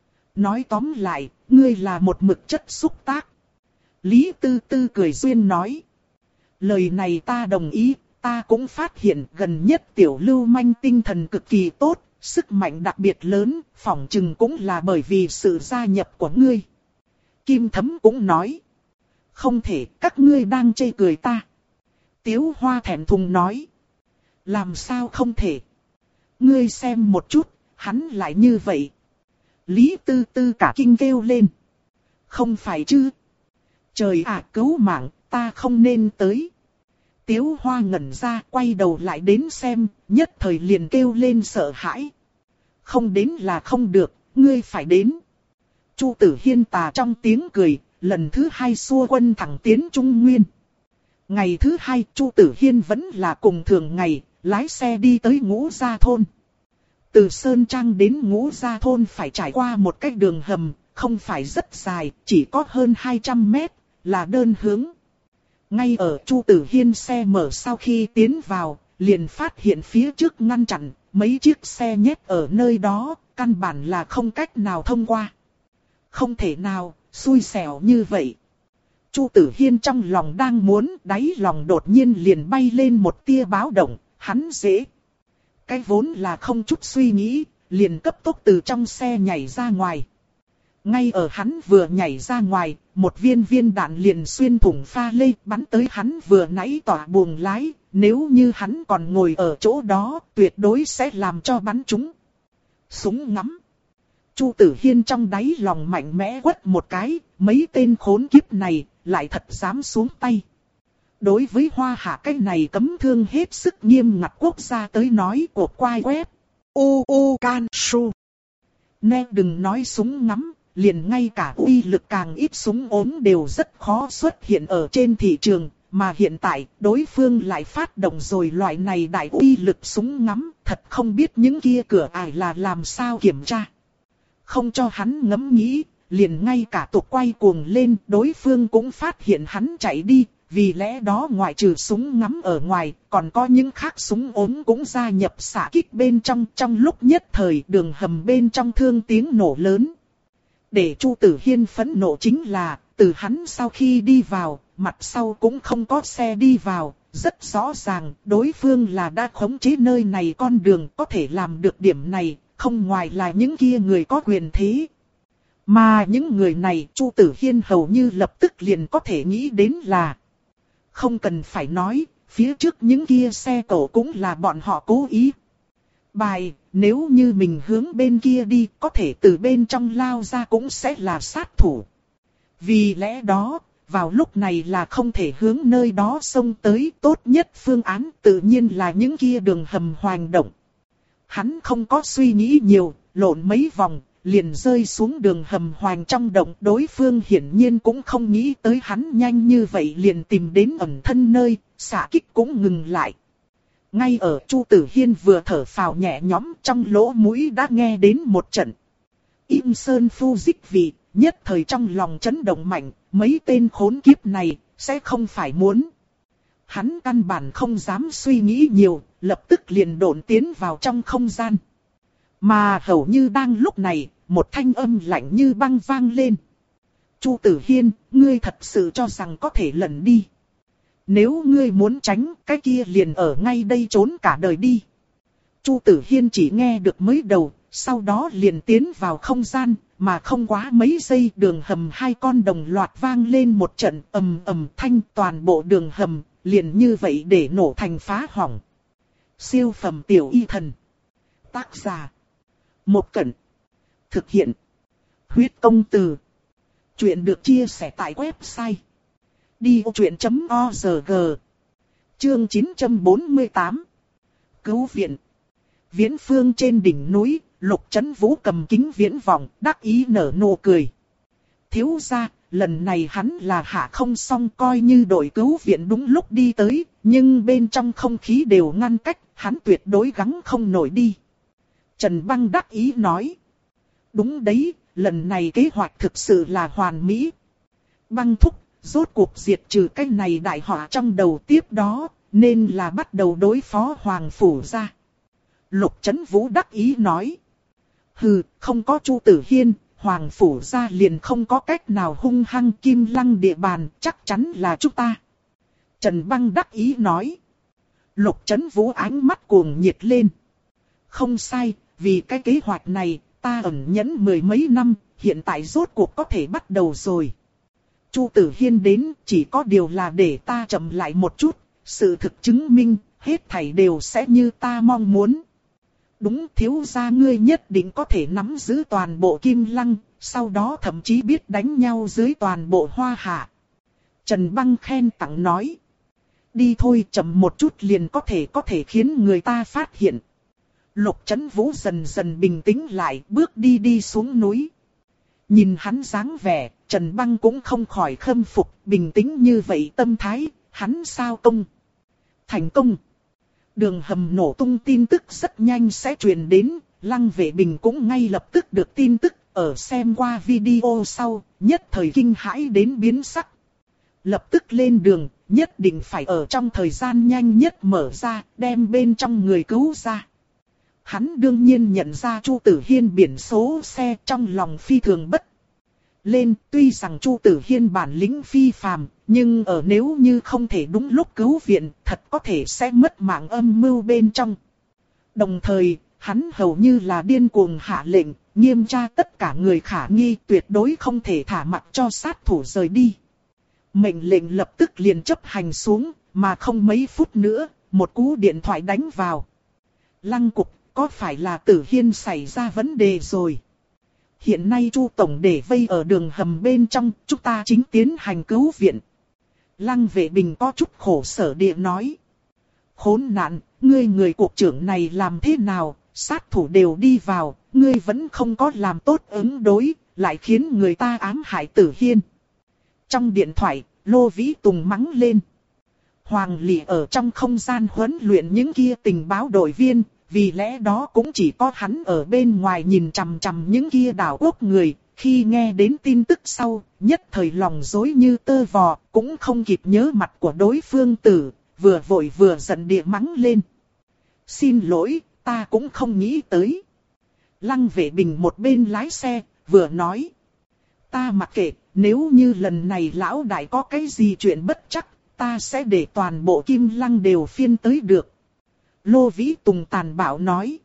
Nói tóm lại, ngươi là một mực chất xúc tác. Lý Tư Tư cười duyên nói. Lời này ta đồng ý, ta cũng phát hiện gần nhất tiểu lưu manh tinh thần cực kỳ tốt, sức mạnh đặc biệt lớn, phỏng chừng cũng là bởi vì sự gia nhập của ngươi. Kim Thấm cũng nói. Không thể, các ngươi đang chê cười ta. Tiếu Hoa thẹn thùng nói. Làm sao không thể? Ngươi xem một chút, hắn lại như vậy. Lý Tư Tư cả kinh kêu lên. Không phải chứ? Trời ạ, cứu mạng, ta không nên tới. Tiếu Hoa ngẩn ra, quay đầu lại đến xem, nhất thời liền kêu lên sợ hãi. Không đến là không được, ngươi phải đến. Chu Tử Hiên tà trong tiếng cười, lần thứ hai xua quân thẳng tiến Trung Nguyên. Ngày thứ hai, Chu Tử Hiên vẫn là cùng thường ngày, lái xe đi tới Ngũ Gia Thôn. Từ Sơn Trang đến Ngũ Gia Thôn phải trải qua một cái đường hầm, không phải rất dài, chỉ có hơn hai trăm mét, là đơn hướng. Ngay ở Chu Tử Hiên xe mở sau khi tiến vào, liền phát hiện phía trước ngăn chặn, mấy chiếc xe nhét ở nơi đó, căn bản là không cách nào thông qua. Không thể nào, xui xẻo như vậy. Chu Tử Hiên trong lòng đang muốn, đáy lòng đột nhiên liền bay lên một tia báo động, hắn dễ. Cái vốn là không chút suy nghĩ, liền cấp tốc từ trong xe nhảy ra ngoài. Ngay ở hắn vừa nhảy ra ngoài, một viên viên đạn liền xuyên thủng pha lê bắn tới hắn vừa nãy tỏa buồng lái, nếu như hắn còn ngồi ở chỗ đó, tuyệt đối sẽ làm cho bắn trúng. Súng ngắm. Chu Tử Hiên trong đáy lòng mạnh mẽ quất một cái, mấy tên khốn kiếp này, lại thật dám xuống tay. Đối với Hoa Hạ cái này cấm thương hết sức nghiêm ngặt quốc gia tới nói của quai web. U U Can Su. Nè đừng nói súng ngắm, liền ngay cả uy lực càng ít súng ốm đều rất khó xuất hiện ở trên thị trường. Mà hiện tại, đối phương lại phát động rồi loại này đại uy lực súng ngắm, thật không biết những kia cửa ải là làm sao kiểm tra. Không cho hắn ngẫm nghĩ, liền ngay cả tục quay cuồng lên, đối phương cũng phát hiện hắn chạy đi, vì lẽ đó ngoại trừ súng ngắm ở ngoài, còn có những khác súng ốm cũng gia nhập xạ kích bên trong, trong lúc nhất thời đường hầm bên trong thương tiếng nổ lớn. Để Chu Tử Hiên phẫn nộ chính là, từ hắn sau khi đi vào, mặt sau cũng không có xe đi vào, rất rõ ràng, đối phương là đã khống chế nơi này con đường, có thể làm được điểm này, không ngoài là những kia người có quyền thế. Mà những người này, Chu Tử Hiên hầu như lập tức liền có thể nghĩ đến là, không cần phải nói, phía trước những kia xe cổ cũng là bọn họ cố ý. Bài, nếu như mình hướng bên kia đi, có thể từ bên trong lao ra cũng sẽ là sát thủ. Vì lẽ đó, vào lúc này là không thể hướng nơi đó xông tới, tốt nhất phương án tự nhiên là những kia đường hầm hoành động. Hắn không có suy nghĩ nhiều, lộn mấy vòng, liền rơi xuống đường hầm hoành trong động. Đối phương hiển nhiên cũng không nghĩ tới hắn nhanh như vậy liền tìm đến ẩn thân nơi, xạ kích cũng ngừng lại. Ngay ở Chu Tử Hiên vừa thở phào nhẹ nhõm, trong lỗ mũi đã nghe đến một trận im sơn phu dích vị, nhất thời trong lòng chấn động mạnh, mấy tên khốn kiếp này sẽ không phải muốn. Hắn căn bản không dám suy nghĩ nhiều, lập tức liền độn tiến vào trong không gian. Mà hầu như đang lúc này, một thanh âm lạnh như băng vang lên. Chu Tử Hiên, ngươi thật sự cho rằng có thể lẩn đi. Nếu ngươi muốn tránh, cái kia liền ở ngay đây trốn cả đời đi. Chu Tử Hiên chỉ nghe được mới đầu, sau đó liền tiến vào không gian, mà không quá mấy giây đường hầm hai con đồng loạt vang lên một trận ầm ầm thanh, toàn bộ đường hầm, liền như vậy để nổ thành phá hỏng. Siêu phẩm tiểu y thần. Tác giả. Một Cẩn. Thực hiện. Huyết công từ. Chuyện được chia sẻ tại website đi ô chuyện chấm org. Chương chín trăm bốn mươi tám. Cứu viện. Viễn phương trên đỉnh núi, Lục Chấn Vũ cầm kính viễn vọng, đắc ý nở nụ cười. Thiếu gia, lần này hắn là hạ không xong, coi như đội cứu viện đúng lúc đi tới, nhưng bên trong không khí đều ngăn cách, hắn tuyệt đối gắng không nổi đi. Trần Băng đắc ý nói. Đúng đấy, lần này kế hoạch thực sự là hoàn mỹ. Băng thúc, rốt cuộc diệt trừ cái này đại họa trong đầu, tiếp đó, nên là bắt đầu đối phó Hoàng Phủ gia. Lục Chấn Vũ đắc ý nói. Hừ, không có Chu Tử Hiên, Hoàng Phủ gia liền không có cách nào hung hăng Kim Lăng địa bàn, chắc chắn là chúng ta. Trần Băng đắc ý nói. Lục Chấn Vũ ánh mắt cuồng nhiệt lên. Không sai, vì cái kế hoạch này, ta ẩn nhẫn mười mấy năm, hiện tại rốt cuộc có thể bắt đầu rồi. Chu Tử Hiên đến, chỉ có điều là để ta chậm lại một chút, sự thực chứng minh, hết thảy đều sẽ như ta mong muốn. Đúng, thiếu gia ngươi nhất định có thể nắm giữ toàn bộ Kim Lăng, sau đó thậm chí biết đánh nhau dưới toàn bộ Hoa Hạ. Trần Băng khen tặng nói. Đi thôi, chậm một chút liền có thể có thể khiến người ta phát hiện. Lục Chấn Vũ dần dần bình tĩnh lại, bước đi đi xuống núi. Nhìn hắn dáng vẻ, Trần Băng cũng không khỏi khâm phục, bình tĩnh như vậy tâm thái, hắn sao công? Thành công! Đường hầm nổ tung tin tức rất nhanh sẽ truyền đến, Lăng Vệ Bình cũng ngay lập tức được tin tức, ở xem qua video sau, nhất thời kinh hãi đến biến sắc. Lập tức lên đường, nhất định phải ở trong thời gian nhanh nhất mở ra, đem bên trong người cứu ra. Hắn đương nhiên nhận ra Chu Tử Hiên biển số xe, trong lòng phi thường bất lên, tuy rằng Chu Tử Hiên bản lĩnh phi phàm, nhưng ở nếu như không thể đúng lúc cứu viện, thật có thể sẽ mất mạng âm mưu bên trong. Đồng thời, hắn hầu như là điên cuồng hạ lệnh, nghiêm tra tất cả người khả nghi, tuyệt đối không thể thả mặc cho sát thủ rời đi. Mệnh lệnh lập tức liền chấp hành xuống, mà không mấy phút nữa, một cú điện thoại đánh vào. Lăng cục, có phải là Tử Hiên xảy ra vấn đề rồi? Hiện nay Chu Tổng để vây ở đường hầm bên trong, chúng ta chính tiến hành cứu viện. Lăng Vệ Bình có chút khổ sở địa nói. Khốn nạn, ngươi người cục trưởng này làm thế nào, sát thủ đều đi vào, ngươi vẫn không có làm tốt ứng đối, lại khiến người ta ám hại Tử Hiên. Trong điện thoại, Lô Vĩ Tùng mắng lên. Hoàng Lị ở trong không gian huấn luyện những kia tình báo đội viên, vì lẽ đó cũng chỉ có hắn ở bên ngoài nhìn chằm chằm những kia đảo quốc người, khi nghe đến tin tức sau, nhất thời lòng rối như tơ vò, cũng không kịp nhớ mặt của đối phương tử, vừa vội vừa giận địa mắng lên. Xin lỗi, ta cũng không nghĩ tới. Lăng Vệ Bình một bên lái xe, vừa nói. Ta mặc kệ, nếu như lần này lão đại có cái gì chuyện bất chắc, ta sẽ để toàn bộ Kim Lăng đều phiên tới được. Lô Vĩ Tùng tàn bạo nói.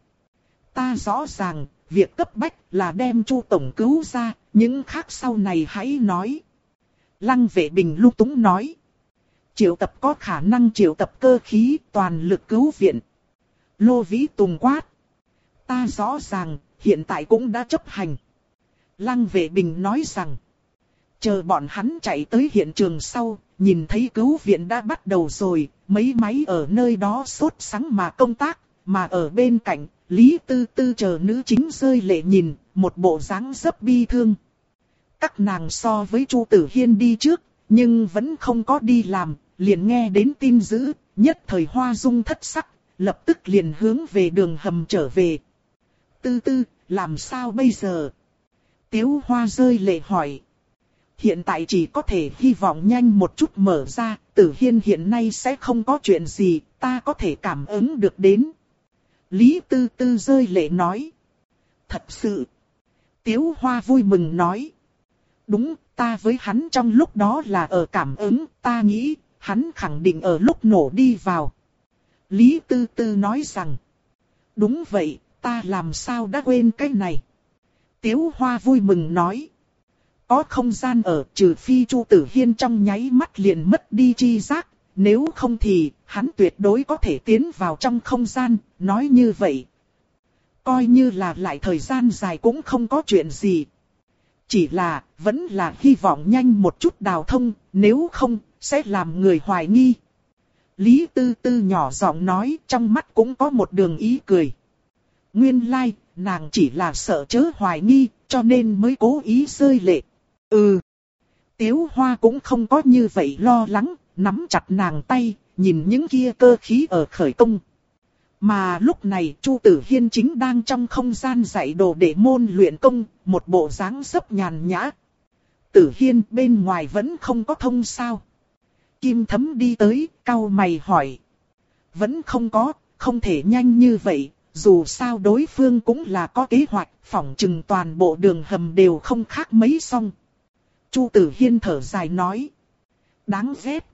Ta rõ ràng, việc cấp bách là đem Chu Tổng cứu ra, những khác sau này hãy nói. Lăng Vệ Bình lung túng nói. Triệu tập có khả năng triệu tập cơ khí, toàn lực cứu viện. Lô Vĩ Tùng quát. Ta rõ ràng, hiện tại cũng đã chấp hành. Lăng Vệ Bình nói rằng. Chờ bọn hắn chạy tới hiện trường sau, nhìn thấy cứu viện đã bắt đầu rồi, mấy máy ở nơi đó sốt sắng mà công tác, mà ở bên cạnh, Lý Tư Tư chờ nữ chính rơi lệ nhìn, một bộ dáng rất bi thương. Các nàng so với Chu Tử Hiên đi trước, nhưng vẫn không có đi làm, liền nghe đến tin dữ, nhất thời hoa dung thất sắc, lập tức liền hướng về đường hầm trở về. Tư Tư, làm sao bây giờ? Tiếu Hoa rơi lệ hỏi. Hiện tại chỉ có thể hy vọng nhanh một chút mở ra, Tử Hiên hiện nay sẽ không có chuyện gì, ta có thể cảm ứng được đến. Lý Tư Tư rơi lệ nói. Thật sự. Tiếu Hoa vui mừng nói. Đúng, ta với hắn trong lúc đó là ở cảm ứng, ta nghĩ, hắn khẳng định ở lúc nổ đi vào. Lý Tư Tư nói rằng. Đúng vậy, ta làm sao đã quên cái này. Tiếu Hoa vui mừng nói. Có không gian ở, trừ phi Chu Tử Hiên trong nháy mắt liền mất đi chi giác, nếu không thì hắn tuyệt đối có thể tiến vào trong không gian, nói như vậy. Coi như là lại thời gian dài cũng không có chuyện gì. Chỉ là, vẫn là hy vọng nhanh một chút đào thông, nếu không, sẽ làm người hoài nghi. Lý Tư Tư nhỏ giọng nói, trong mắt cũng có một đường ý cười. Nguyên lai, like, nàng chỉ là sợ chớ hoài nghi, cho nên mới cố ý rơi lệ. Ừ. Tiếu Hoa cũng không có như vậy lo lắng, nắm chặt nàng tay, nhìn những kia cơ khí ở khởi công. Mà lúc này Chu Tử Hiên chính đang trong không gian dạy đồ để môn luyện công, một bộ dáng dấp nhàn nhã. Tử Hiên bên ngoài vẫn không có thông sao. Kim Thấm đi tới, cau mày hỏi. Vẫn không có, không thể nhanh như vậy, dù sao đối phương cũng là có kế hoạch, phỏng chừng toàn bộ đường hầm đều không khác mấy xong. Chu Tử Hiên thở dài nói. Đáng ghét.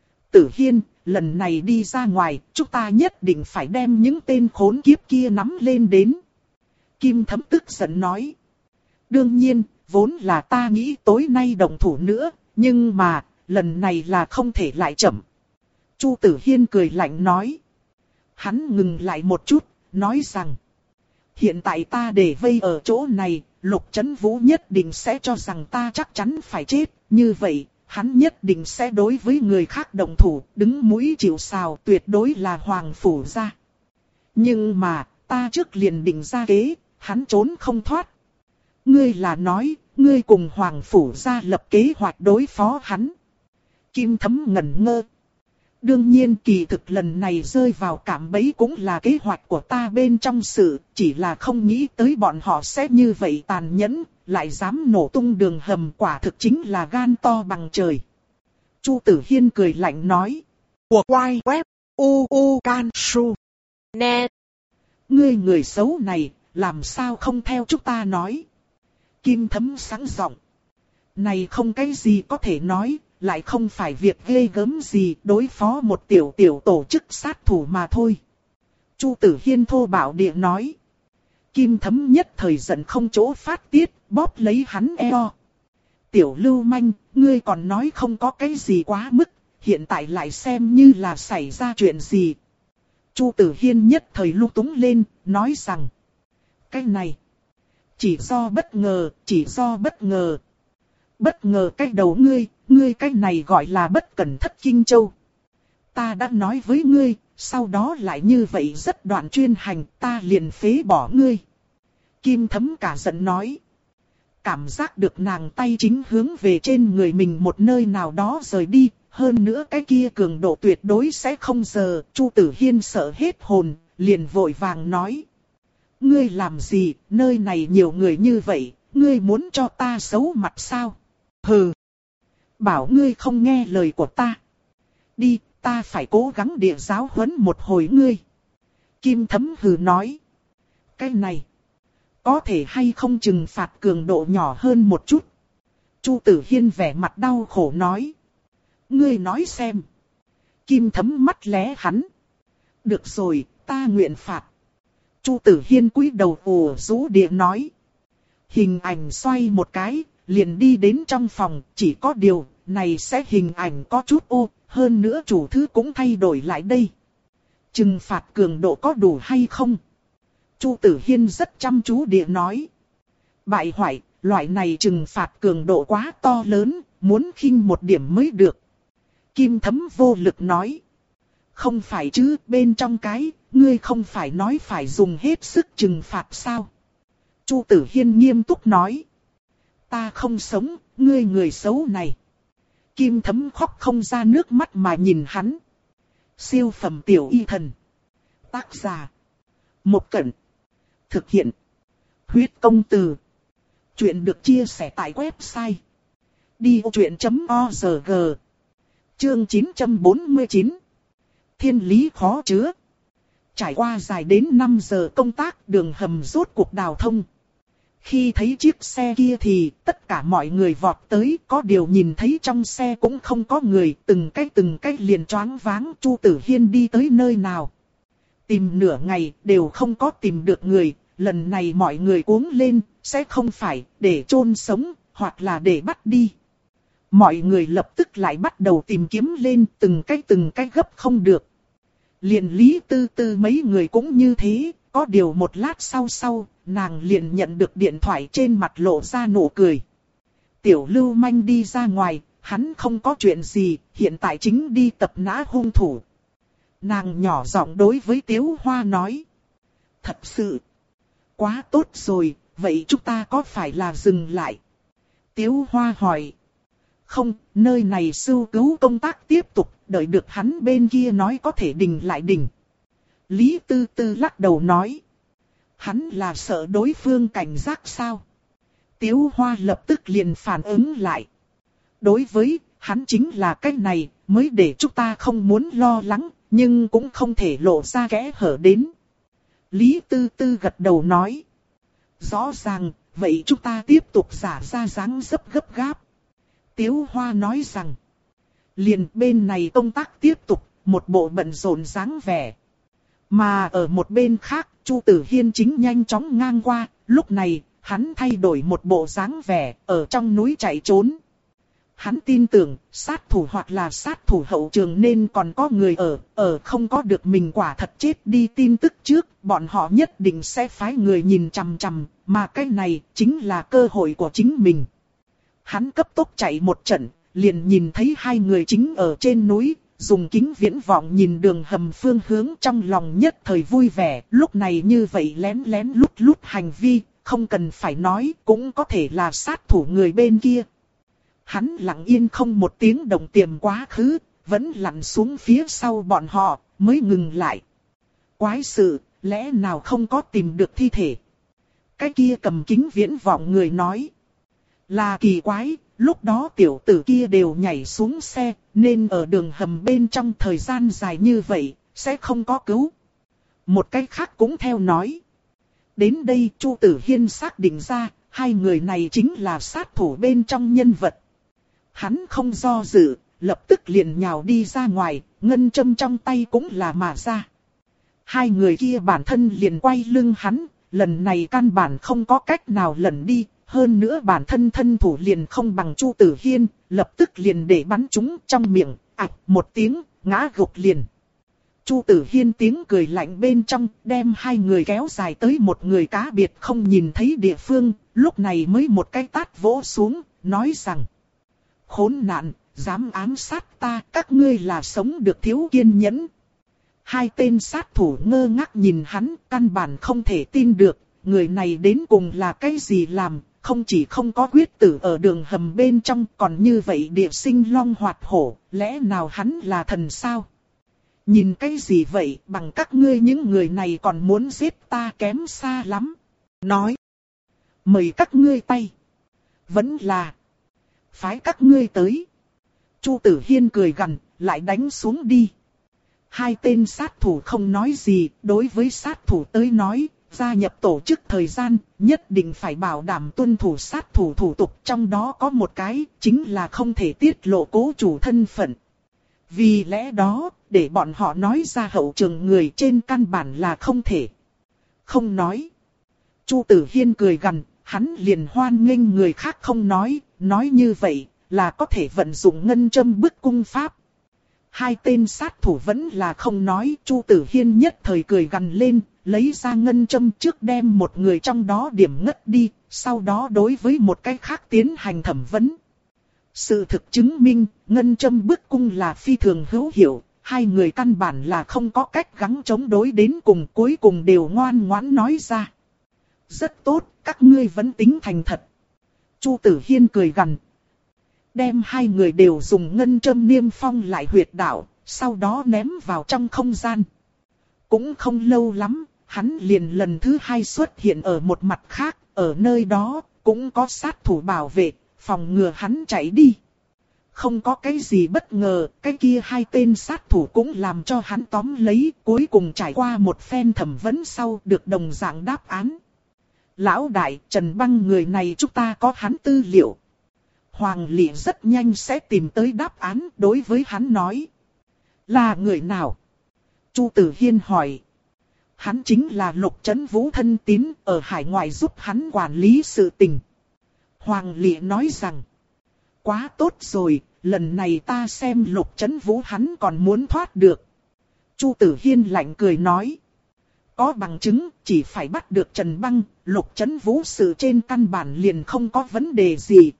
Tử Hiên, lần này đi ra ngoài, chúng ta nhất định phải đem những tên khốn kiếp kia nắm lên đến. Kim Thấm tức giận nói. Đương nhiên, vốn là ta nghĩ tối nay động thủ nữa, nhưng mà, lần này là không thể lại chậm. Chu Tử Hiên cười lạnh nói. Hắn ngừng lại một chút, nói rằng. Hiện tại ta để vây ở chỗ này, Lục Chấn Vũ nhất định sẽ cho rằng ta chắc chắn phải chết, như vậy. Hắn nhất định sẽ đối với người khác động thủ, đứng mũi chịu sào, tuyệt đối là Hoàng Phủ gia. Nhưng mà, ta trước liền định ra kế, hắn trốn không thoát. Ngươi là nói, ngươi cùng Hoàng Phủ gia lập kế hoạch đối phó hắn. Kim Thấm ngẩn ngơ. Đương nhiên kỳ thực lần này rơi vào cạm bẫy cũng là kế hoạch của ta bên trong sự, chỉ là không nghĩ tới bọn họ sẽ như vậy tàn nhẫn. Lại dám nổ tung đường hầm, quả thực chính là gan to bằng trời. Chu Tử Hiên cười lạnh nói. Của quay web u u can su net. Ngươi người xấu này, làm sao không theo chúng ta nói. Kim Thấm sáng giọng. Này không cái gì có thể nói, lại không phải việc ghê gớm gì, đối phó một tiểu tiểu tổ chức sát thủ mà thôi. Chu Tử Hiên thô bạo địa nói. Kim Thấm nhất thời giận không chỗ phát tiết, bóp lấy hắn eo. Tiểu lưu manh, ngươi còn nói không có cái gì quá mức, hiện tại lại xem như là xảy ra chuyện gì. Chu Tử Hiên nhất thời lung túng lên, nói rằng. Cái này, chỉ do bất ngờ, chỉ do bất ngờ. Bất ngờ cái đầu ngươi, ngươi cái này gọi là bất cẩn thất kinh châu. Ta đã nói với ngươi, sau đó lại như vậy rất đoạn chuyên hành, ta liền phế bỏ ngươi. Kim Thấm cả giận nói. Cảm giác được nàng tay chính hướng về trên người mình một nơi nào đó rời đi, hơn nữa cái kia cường độ tuyệt đối sẽ không giờ. Chu Tử Hiên sợ hết hồn, liền vội vàng nói. Ngươi làm gì, nơi này nhiều người như vậy, ngươi muốn cho ta xấu mặt sao? Hừ! Bảo ngươi không nghe lời của ta. Đi, ta phải cố gắng địa giáo huấn một hồi ngươi. Kim Thấm hừ nói. Cái này, có thể hay không trừng phạt cường độ nhỏ hơn một chút? Chu Tử Hiên vẻ mặt đau khổ nói. Ngươi nói xem. Kim Thấm mắt lé hắn. Được rồi, ta nguyện phạt. Chu Tử Hiên cúi đầu ủ rũ địa nói. Hình ảnh xoay một cái, liền đi đến trong phòng, chỉ có điều, này sẽ hình ảnh có chút ô, hơn nữa chủ thứ cũng thay đổi lại đây. Trừng phạt cường độ có đủ hay không? Chu Tử Hiên rất chăm chú địa nói. Bại hoại, loại này trừng phạt cường độ quá to lớn, muốn khinh một điểm mới được. Kim Thấm vô lực nói. Không phải chứ, bên trong cái, ngươi không phải nói phải dùng hết sức trừng phạt sao? Chu Tử Hiên nghiêm túc nói. Ta không sống, ngươi người xấu này. Kim Thấm khóc không ra nước mắt mà nhìn hắn. Siêu phẩm tiểu y thần. Tác giả. Một Cẩn. Thực hiện. Huyết công từ. Chuyện được chia sẻ tại website. đi ô chuyện chấm org. Chương chín trăm bốn mươi chín. Thiên lý khó chứa. Trải qua dài đến năm giờ công tác, đường hầm rốt cuộc đào thông. Khi thấy chiếc xe kia thì tất cả mọi người vọt tới, có điều nhìn thấy trong xe cũng không có người, từng cái từng cái liền choáng váng. Chu Tử Hiên đi tới nơi nào? Tìm nửa ngày đều không có tìm được người, lần này mọi người cuống lên, sẽ không phải để chôn sống, hoặc là để bắt đi. Mọi người lập tức lại bắt đầu tìm kiếm lên, từng cái từng cái gấp không được. Liền Lý Tư Tư mấy người cũng như thế, có điều một lát sau sau, nàng liền nhận được điện thoại, trên mặt lộ ra nụ cười. Tiểu Lưu Manh đi ra ngoài, hắn không có chuyện gì, hiện tại chính đi tập nã hung thủ. Nàng nhỏ giọng đối với Tiếu Hoa nói. Thật sự, quá tốt rồi, vậy chúng ta có phải là dừng lại? Tiếu Hoa hỏi. Không, nơi này sưu cứu công tác tiếp tục, đợi được hắn bên kia nói có thể đình lại đình. Lý Tư Tư lắc đầu nói. Hắn là sợ đối phương cảnh giác sao? Tiếu Hoa lập tức liền phản ứng lại. Đối với, hắn chính là cái này, mới để chúng ta không muốn lo lắng, nhưng cũng không thể lộ ra kẽ hở đến. Lý Tư Tư gật đầu nói. Rõ ràng, vậy chúng ta tiếp tục giả ra dáng dấp gấp gáp. Tiếu Hoa nói rằng. Liền bên này công tác tiếp tục, một bộ bận rộn dáng vẻ. Mà ở một bên khác, Chu Tử Hiên chính nhanh chóng ngang qua, lúc này, hắn thay đổi một bộ dáng vẻ, ở trong núi chạy trốn. Hắn tin tưởng, sát thủ hoặc là sát thủ hậu trường nên còn có người ở, ở không có được mình quả thật chết đi tin tức trước, bọn họ nhất định sẽ phái người nhìn chằm chằm, mà cái này chính là cơ hội của chính mình. Hắn cấp tốc chạy một trận, liền nhìn thấy hai người chính ở trên núi, dùng kính viễn vọng nhìn đường hầm phương hướng, trong lòng nhất thời vui vẻ, lúc này như vậy lén lén lút lút hành vi, không cần phải nói, cũng có thể là sát thủ người bên kia. Hắn lặng yên không một tiếng động tiềm quá khứ, vẫn lặn xuống phía sau bọn họ, mới ngừng lại. Quái sự, lẽ nào không có tìm được thi thể? Cái kia cầm kính viễn vọng người nói. Là kỳ quái, lúc đó tiểu tử kia đều nhảy xuống xe, nên ở đường hầm bên trong thời gian dài như vậy, sẽ không có cứu. Một cái khác cũng theo nói. Đến đây Chu Tử Hiên xác định ra, hai người này chính là sát thủ bên trong nhân vật. Hắn không do dự, lập tức liền nhào đi ra ngoài, ngân châm trong tay cũng là mà ra. Hai người kia bản thân liền quay lưng hắn, lần này căn bản không có cách nào lẩn đi, hơn nữa bản thân thân thủ liền không bằng Chu Tử Hiên, lập tức liền để bắn chúng trong miệng, ạch một tiếng, ngã gục liền. Chu Tử Hiên tiếng cười lạnh bên trong, đem hai người kéo dài tới một người cá biệt không nhìn thấy địa phương, lúc này mới một cái tát vỗ xuống, nói rằng. Khốn nạn, dám ám sát ta, các ngươi là sống được thiếu kiên nhẫn. Hai tên sát thủ ngơ ngác nhìn hắn, căn bản không thể tin được, người này đến cùng là cái gì làm, không chỉ không có quyết tử ở đường hầm bên trong, còn như vậy địa sinh long hoạt hổ, lẽ nào hắn là thần sao? Nhìn cái gì vậy, bằng các ngươi những người này còn muốn giết ta kém xa lắm. Nói, mời các ngươi tay. Vẫn là, phái các ngươi tới. Chu Tử Hiên cười gằn, lại đánh xuống đi. Hai tên sát thủ không nói gì, đối với sát thủ tới nói, gia nhập tổ chức thời gian, nhất định phải bảo đảm tuân thủ sát thủ thủ tục, trong đó có một cái, chính là không thể tiết lộ cố chủ thân phận. Vì lẽ đó, để bọn họ nói ra hậu trường người trên căn bản là không thể. Không nói. Chu Tử Hiên cười gằn, hắn liền hoan nghênh người khác không nói, nói như vậy là có thể vận dụng ngân châm bức cung pháp. Hai tên sát thủ vẫn là không nói, Chu Tử Hiên nhất thời cười gằn lên, lấy ra ngân châm trước đem một người trong đó điểm ngất đi, sau đó đối với một cái khác tiến hành thẩm vấn. Sự thực chứng minh, ngân châm bức cung là phi thường hữu hiệu, hai người căn bản là không có cách gắng chống đối đến cùng, cuối cùng đều ngoan ngoãn nói ra. Rất tốt, các ngươi vẫn tính thành thật. Chu Tử Hiên cười gằn. Đem hai người đều dùng ngân châm niêm phong lại huyệt đạo, sau đó ném vào trong không gian. Cũng không lâu lắm, hắn liền lần thứ hai xuất hiện ở một mặt khác, ở nơi đó, cũng có sát thủ bảo vệ, phòng ngừa hắn chạy đi. Không có cái gì bất ngờ, cái kia hai tên sát thủ cũng làm cho hắn tóm lấy, cuối cùng trải qua một phen thẩm vấn sau được đồng dạng đáp án. Lão đại, Trần Băng người này chúng ta có hắn tư liệu. Hoàng Lệ rất nhanh sẽ tìm tới đáp án, đối với hắn nói. Là người nào? Chu Tử Hiên hỏi. Hắn chính là Lục Chấn Vũ thân tín, ở hải ngoại giúp hắn quản lý sự tình. Hoàng Lệ nói rằng. Quá tốt rồi, lần này ta xem Lục Chấn Vũ hắn còn muốn thoát được. Chu Tử Hiên lạnh cười nói. Có bằng chứng, chỉ phải bắt được Trần Băng, Lục Chấn Vũ sự trên căn bản liền không có vấn đề gì.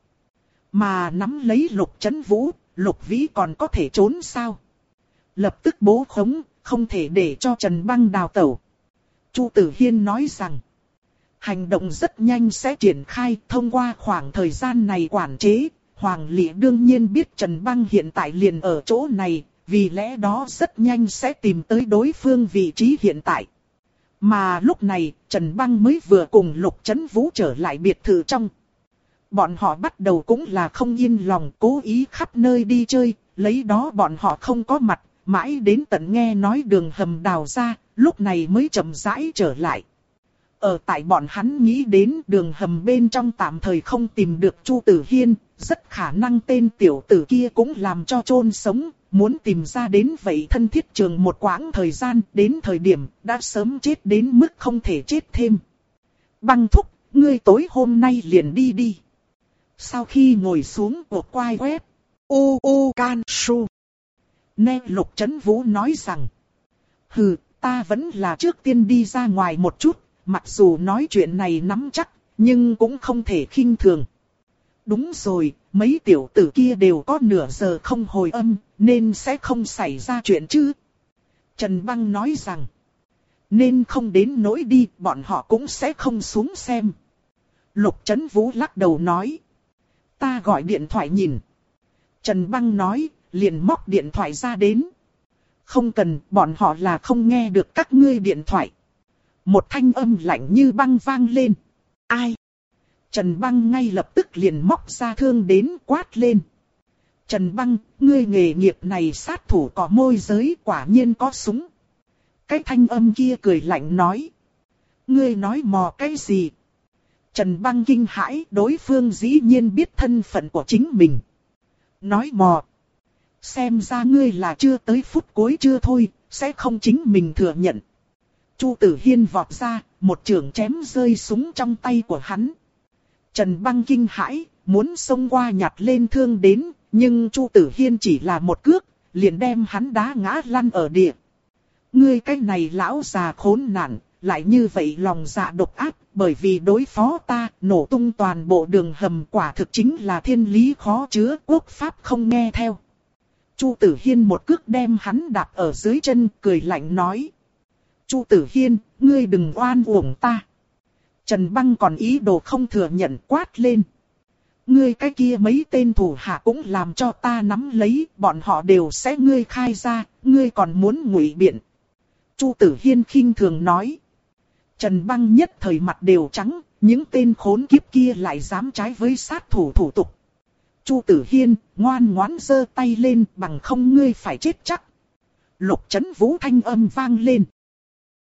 Mà nắm lấy Lục Chấn Vũ, Lục Vĩ còn có thể trốn sao? Lập tức bố khống, không thể để cho Trần Băng đào tẩu. Chu Tử Hiên nói rằng, hành động rất nhanh sẽ triển khai. Thông qua khoảng thời gian này quản chế, Hoàng Lệ đương nhiên biết Trần Băng hiện tại liền ở chỗ này, vì lẽ đó rất nhanh sẽ tìm tới đối phương vị trí hiện tại. Mà lúc này, Trần Băng mới vừa cùng Lục Chấn Vũ trở lại biệt thự trong. Bọn họ bắt đầu cũng là không yên lòng, cố ý khắp nơi đi chơi, lấy đó bọn họ không có mặt, mãi đến tận nghe nói đường hầm đào ra, lúc này mới chậm rãi trở lại. Ở tại bọn hắn nghĩ đến đường hầm bên trong tạm thời không tìm được Chu Tử Hiên, rất khả năng tên tiểu tử kia cũng làm cho chôn sống, muốn tìm ra đến vậy thân thiết trường một quãng thời gian, đến thời điểm đã sớm chết đến mức không thể chết thêm. Băng thúc, ngươi tối hôm nay liền đi đi. Sau khi ngồi xuống cuộc quay web, u u can su, nghe Lục Chấn Vũ nói rằng, hừ, ta vẫn là trước tiên đi ra ngoài một chút, mặc dù nói chuyện này nắm chắc, nhưng cũng không thể khinh thường. Đúng rồi, mấy tiểu tử kia đều có nửa giờ không hồi âm, nên sẽ không xảy ra chuyện chứ. Trần Băng nói rằng, nên không đến nỗi đi, bọn họ cũng sẽ không xuống xem. Lục Chấn Vũ lắc đầu nói, ta gọi điện thoại nhìn. Trần Băng nói, liền móc điện thoại ra đến. Không cần, bọn họ là không nghe được các ngươi điện thoại. Một thanh âm lạnh như băng vang lên. Ai? Trần Băng ngay lập tức liền móc ra thương đến quát lên. Trần Băng, ngươi nghề nghiệp này sát thủ cỏ môi giới quả nhiên có súng. Cái thanh âm kia cười lạnh nói. Ngươi nói mò cái gì? Trần Băng kinh hãi, đối phương dĩ nhiên biết thân phận của chính mình. Nói mò. Xem ra ngươi là chưa tới phút cuối chưa thôi, sẽ không chính mình thừa nhận. Chu Tử Hiên vọt ra, một chưởng chém rơi súng trong tay của hắn. Trần Băng kinh hãi, muốn xông qua nhặt lên thương đến, nhưng Chu Tử Hiên chỉ là một cước, liền đem hắn đá ngã lăn ở địa. Ngươi cái này lão già khốn nạn, lại như vậy lòng dạ độc ác, bởi vì đối phó ta, nổ tung toàn bộ đường hầm, quả thực chính là thiên lý khó chứa, quốc pháp không nghe theo. Chu Tử Hiên một cước đem hắn đạp ở dưới chân, cười lạnh nói. Chu Tử Hiên, ngươi đừng oan uổng ta. Trần Băng còn ý đồ không thừa nhận, quát lên. Ngươi cái kia mấy tên thủ hạ cũng làm cho ta nắm lấy, bọn họ đều sẽ ngươi khai ra, ngươi còn muốn ngụy biện. Chu Tử Hiên khinh thường nói. Trần Băng nhất thời mặt đều trắng, những tên khốn kiếp kia lại dám trái với sát thủ thủ tục. Chu Tử Hiên, ngoan ngoãn giơ tay lên, bằng không ngươi phải chết chắc. Lục Chấn Vũ thanh âm vang lên.